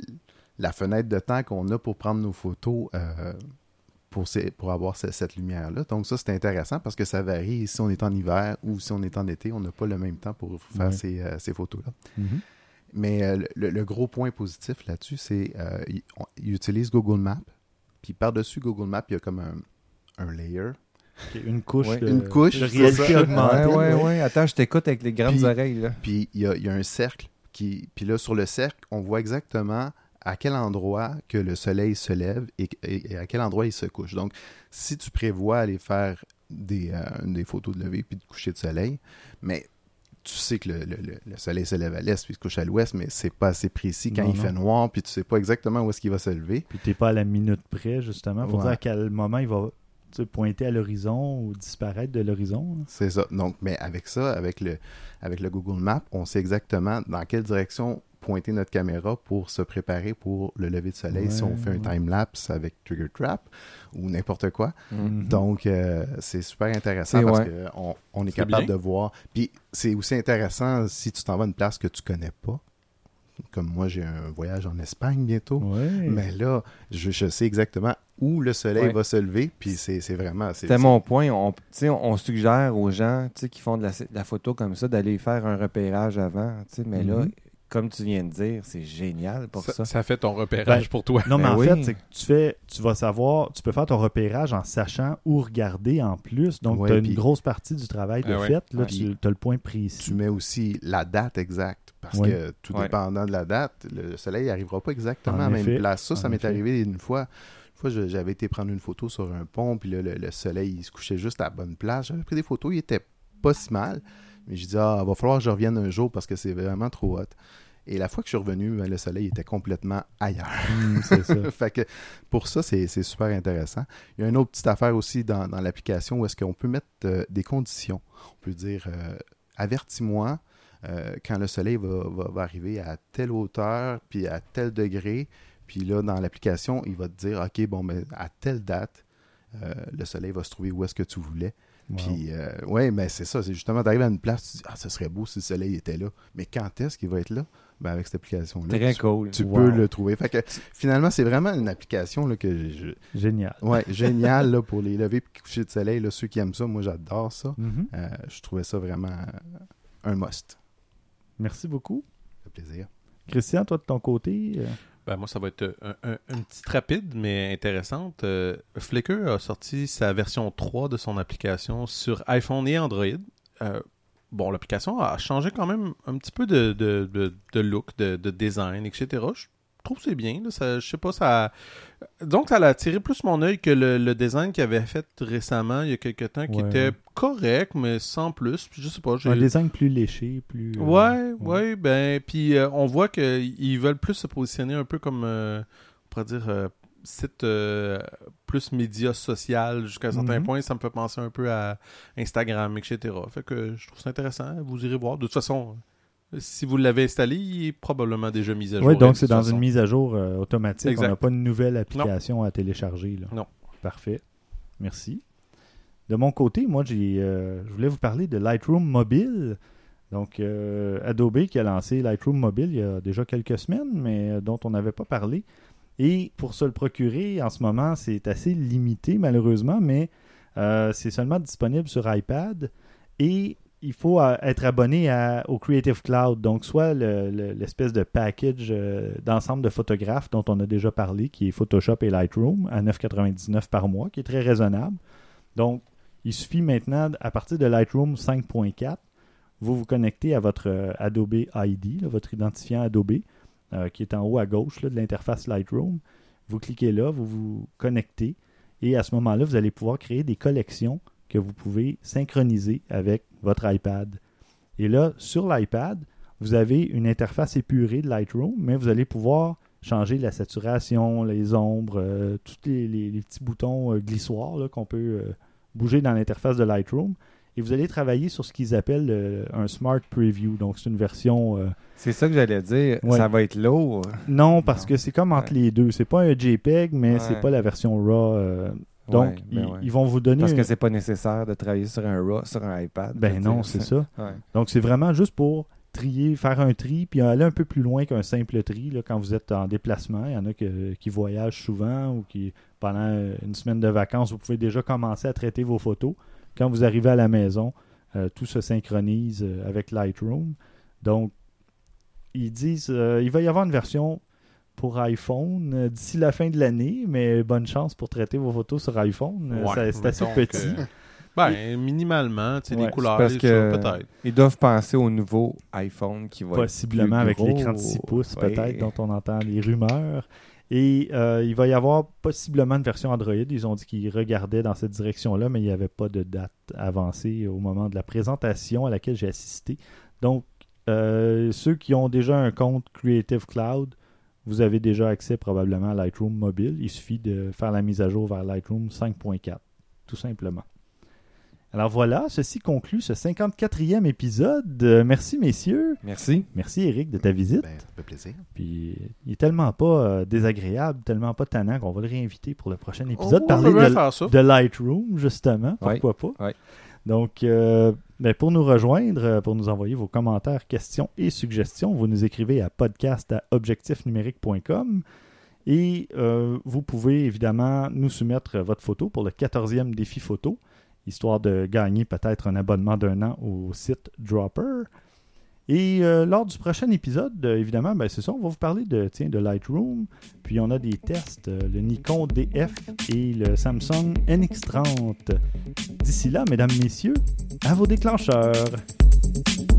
la fenêtre de temps qu'on a pour prendre nos photos euh, pour, ces- pour avoir ce- cette lumière-là. Donc, ça, c'est intéressant parce que ça varie si on est en hiver ou si on est en été. On n'a pas le même temps pour faire Ouais. ces, euh, ces photos-là. Mhm. Mais euh, le, le gros point positif là-dessus, c'est euh, il, on- il utilise Google Maps. Puis par-dessus Google Maps, il y a comme un, un layer. OK, une couche Ouais. de, Une couche, de c'est réalité ça. augmentée. Ouais, ouais, ouais. Attends, je t'écoute avec les grandes Puis- oreilles, là. Puis il y a, il y a un cercle. Qui, puis là, sur le cercle, on voit exactement à quel endroit que le soleil se lève et, et- et à quel endroit il se couche. Donc, si tu prévois aller faire des, euh, des photos de lever puis de coucher de soleil, mais tu sais que le, le- le- le soleil se lève à l'est puis se couche à l'ouest, mais c'est pas assez précis quand Non, il non. fait noir, puis tu sais pas exactement où est-ce qu'il va se lever. Puis t'es pas à la minute près, justement, pour Ouais. dire à quel moment il va tu sais, pointer à l'horizon ou disparaître de l'horizon. là. C'est ça. Donc, mais avec ça, avec le, avec le Google Maps, on sait exactement dans quelle direction pointer notre caméra pour se préparer pour le lever de soleil si Ouais, on fait un ouais. time-lapse avec Trigger Trap ou n'importe quoi. Mhm. Donc, euh, c'est super intéressant C'est parce ouais. qu'on on est C'est capable bien. de voir. Puis, c'est aussi intéressant si tu t'en vas à une place que tu connais pas. Comme moi, j'ai un voyage en Espagne bientôt. Ouais. Mais là, je, je sais exactement où le soleil Ouais. va se lever. Puis, c'est c'est vraiment... c'est- C'était c'est- mon point. On, tu sais, on, on suggère aux gens tu sais, qui font de la, de la photo comme ça d'aller faire un repérage avant. tu sais, Mais là, Mhm. comme tu viens de dire, c'est génial pour ça. Ça, ça fait ton repérage Ben, pour toi. Non, mais Ben en oui. fait, c'est que tu fais, tu vas savoir, tu peux faire ton repérage en sachant où regarder en plus. Donc, Ouais, tu as une puis- grosse partie du travail de Ah ouais. fait. Là, Ouais. tu as le point précis. tu mets aussi la date exacte. Parce Oui. que tout Ouais. dépendant de la date, le soleil n'arrivera pas exactement En à la même effet. place. Ça, ça En m'est effet. arrivé une fois. Une fois, je- j'avais été prendre une photo sur un pont, puis là, le, le soleil il se couchait juste à la bonne place. J'avais pris des photos, il était pas si mal. Mais je dis, ah, il va falloir que je revienne un jour parce que c'est vraiment trop hot. Et la fois que je suis revenu, ben, le soleil était complètement ailleurs. Hum, c'est ça. Fait que pour ça, c'est c'est super intéressant. Il y a une autre petite affaire aussi dans, dans l'application où est-ce qu'on peut mettre euh, des conditions. On peut dire euh, avertis-moi euh, quand le soleil va, va- va arriver à telle hauteur, puis à tel degré. Puis là, dans l'application, il va te dire OK, bon, mais à telle date, euh, le soleil va se trouver où est-ce que tu voulais. Wow. Puis, euh, ouais, mais c'est ça. C'est justement d'arriver à une place, tu dis Ah, ce serait beau si le soleil était là. Mais quand est-ce qu'il va être là? Ben, avec cette application-là. Très tu- cool. tu Wow. peux le trouver. Fait que finalement, c'est vraiment une application là, que je, Génial. ouais, géniale là, pour les levées et coucher de soleil. Là, ceux qui aiment ça, moi j'adore ça. Mhm. Euh, je trouvais ça vraiment euh, un must. Merci beaucoup. Ça fait plaisir. Christian, toi, de ton côté, euh, Ben, moi, ça va être un- un- une petite rapide, mais intéressante. Euh, Flickr a sorti sa version trois de son application sur iPhone et Android. Euh, bon, l'application a changé quand même un petit peu de, de, de, de look, de, de design, et cetera. Je trouve que c'est bien. Là, ça, je sais pas, ça... Donc, ça a attiré plus mon œil que le, le design qu'il avait fait récemment, il y a quelques temps, qui Ouais. était correct, mais sans plus. Je sais pas, j'ai... un design plus léché, plus... euh, Ouais, ouais, ben, puis euh, on voit qu'ils veulent plus se positionner un peu comme, euh, on pourrait dire, euh, site euh, plus média social jusqu'à un certain Mhm. point. Ça me fait penser un peu à Instagram, et cetera. Fait que je trouve ça intéressant. Vous irez voir. De toute façon, euh, si vous l'avez installé, il est probablement déjà mis à jour. Oui, donc de c'est toute dans façon. une mise à jour euh, automatique. Exact. On n'a pas une nouvelle application à télécharger. Là. Non. Parfait. Merci. De mon côté, moi, j'ai, euh, je voulais vous parler de Lightroom Mobile. Donc, euh, Adobe qui a lancé Lightroom Mobile il y a déjà quelques semaines, mais euh, dont on n'avait pas parlé. Et pour se le procurer, en ce moment, c'est assez limité, malheureusement, mais euh, c'est seulement disponible sur iPad. Et il faut euh, être abonné à, au Creative Cloud, donc soit le, le, l'espèce de package euh, d'ensemble de photographes dont on a déjà parlé, qui est Photoshop et Lightroom, à neuf dollars quatre-vingt-dix-neuf par mois, qui est très raisonnable. Donc, il suffit maintenant, à partir de Lightroom cinq point quatre, vous vous connectez à votre euh, Adobe I D, là, votre identifiant Adobe, euh, qui est en haut à gauche là, de l'interface Lightroom. Vous cliquez là, vous vous connectez, et à ce moment-là, vous allez pouvoir créer des collections que vous pouvez synchroniser avec votre iPad. Et là, sur l'iPad, vous avez une interface épurée de Lightroom, mais vous allez pouvoir changer la saturation, les ombres, euh, tous les, les, les petits boutons euh, glissoirs là, qu'on peut euh, bouger dans l'interface de Lightroom. Et vous allez travailler sur ce qu'ils appellent euh, un Smart Preview. Donc, c'est une version... Euh, c'est ça que j'allais dire. Ouais. Ça va être lourd. Non, parce non. que c'est comme entre ouais. les deux. C'est pas un JPEG, mais ouais. c'est pas la version RAW. Euh, donc, ouais, ils, ouais. ils vont vous donner... Parce une... que c'est pas nécessaire de travailler sur un RAW, sur un iPad. Ben non, c'est ça. Ouais. Donc, c'est vraiment juste pour trier, faire un tri, puis aller un peu plus loin qu'un simple tri. Là, quand vous êtes en déplacement, il y en a que, qui voyagent souvent ou qui, pendant une semaine de vacances, vous pouvez déjà commencer à traiter vos photos. Quand vous arrivez à la maison, euh, tout se synchronise euh, avec Lightroom. Donc, ils disent euh, il va y avoir une version pour iPhone euh, d'ici la fin de l'année, mais bonne chance pour traiter vos photos sur iPhone. Euh, Ouais, ça, c'est assez mettons petit. que- Ben, minimalement, tu sais, Ouais, les couleurs, Parce les que choses, peut-être. ils doivent penser au nouveau iPhone qui va Possiblement être avec plus gros. l'écran de six pouces, Ouais. peut-être, dont on entend les rumeurs. Et euh, il va y avoir possiblement une version Android. Ils ont dit qu'ils regardaient dans cette direction-là, mais il n'y avait pas de date avancée au moment de la présentation à laquelle j'ai assisté. Donc, euh, ceux qui ont déjà un compte Creative Cloud, vous avez déjà accès probablement à Lightroom mobile. Il suffit de faire la mise à jour vers Lightroom cinq point quatre, tout simplement. Alors voilà, ceci conclut ce cinquante-quatrième épisode. Euh, merci messieurs. Merci. Merci Eric de ta visite. Ben, ça fait plaisir. Puis il est tellement pas euh, désagréable, tellement pas tannant qu'on va le réinviter pour le prochain épisode. Oh, on Parler peut bien de, faire ça. de Lightroom, justement. Ouais. Pourquoi pas? Ouais. Donc, euh, ben, pour nous rejoindre, euh, pour nous envoyer vos commentaires, questions et suggestions, vous nous écrivez à podcast à objectif numérique point com et euh, vous pouvez évidemment nous soumettre votre photo pour le quatorzième défi photo, histoire de gagner peut-être un abonnement d'un an au site Dropper. Et euh, lors du prochain épisode, euh, évidemment, ben, c'est ça, on va vous parler de, tiens, de Lightroom. Puis on a des tests, euh, le Nikon D F et le Samsung N X trente. D'ici là, mesdames, messieurs, à vos déclencheurs.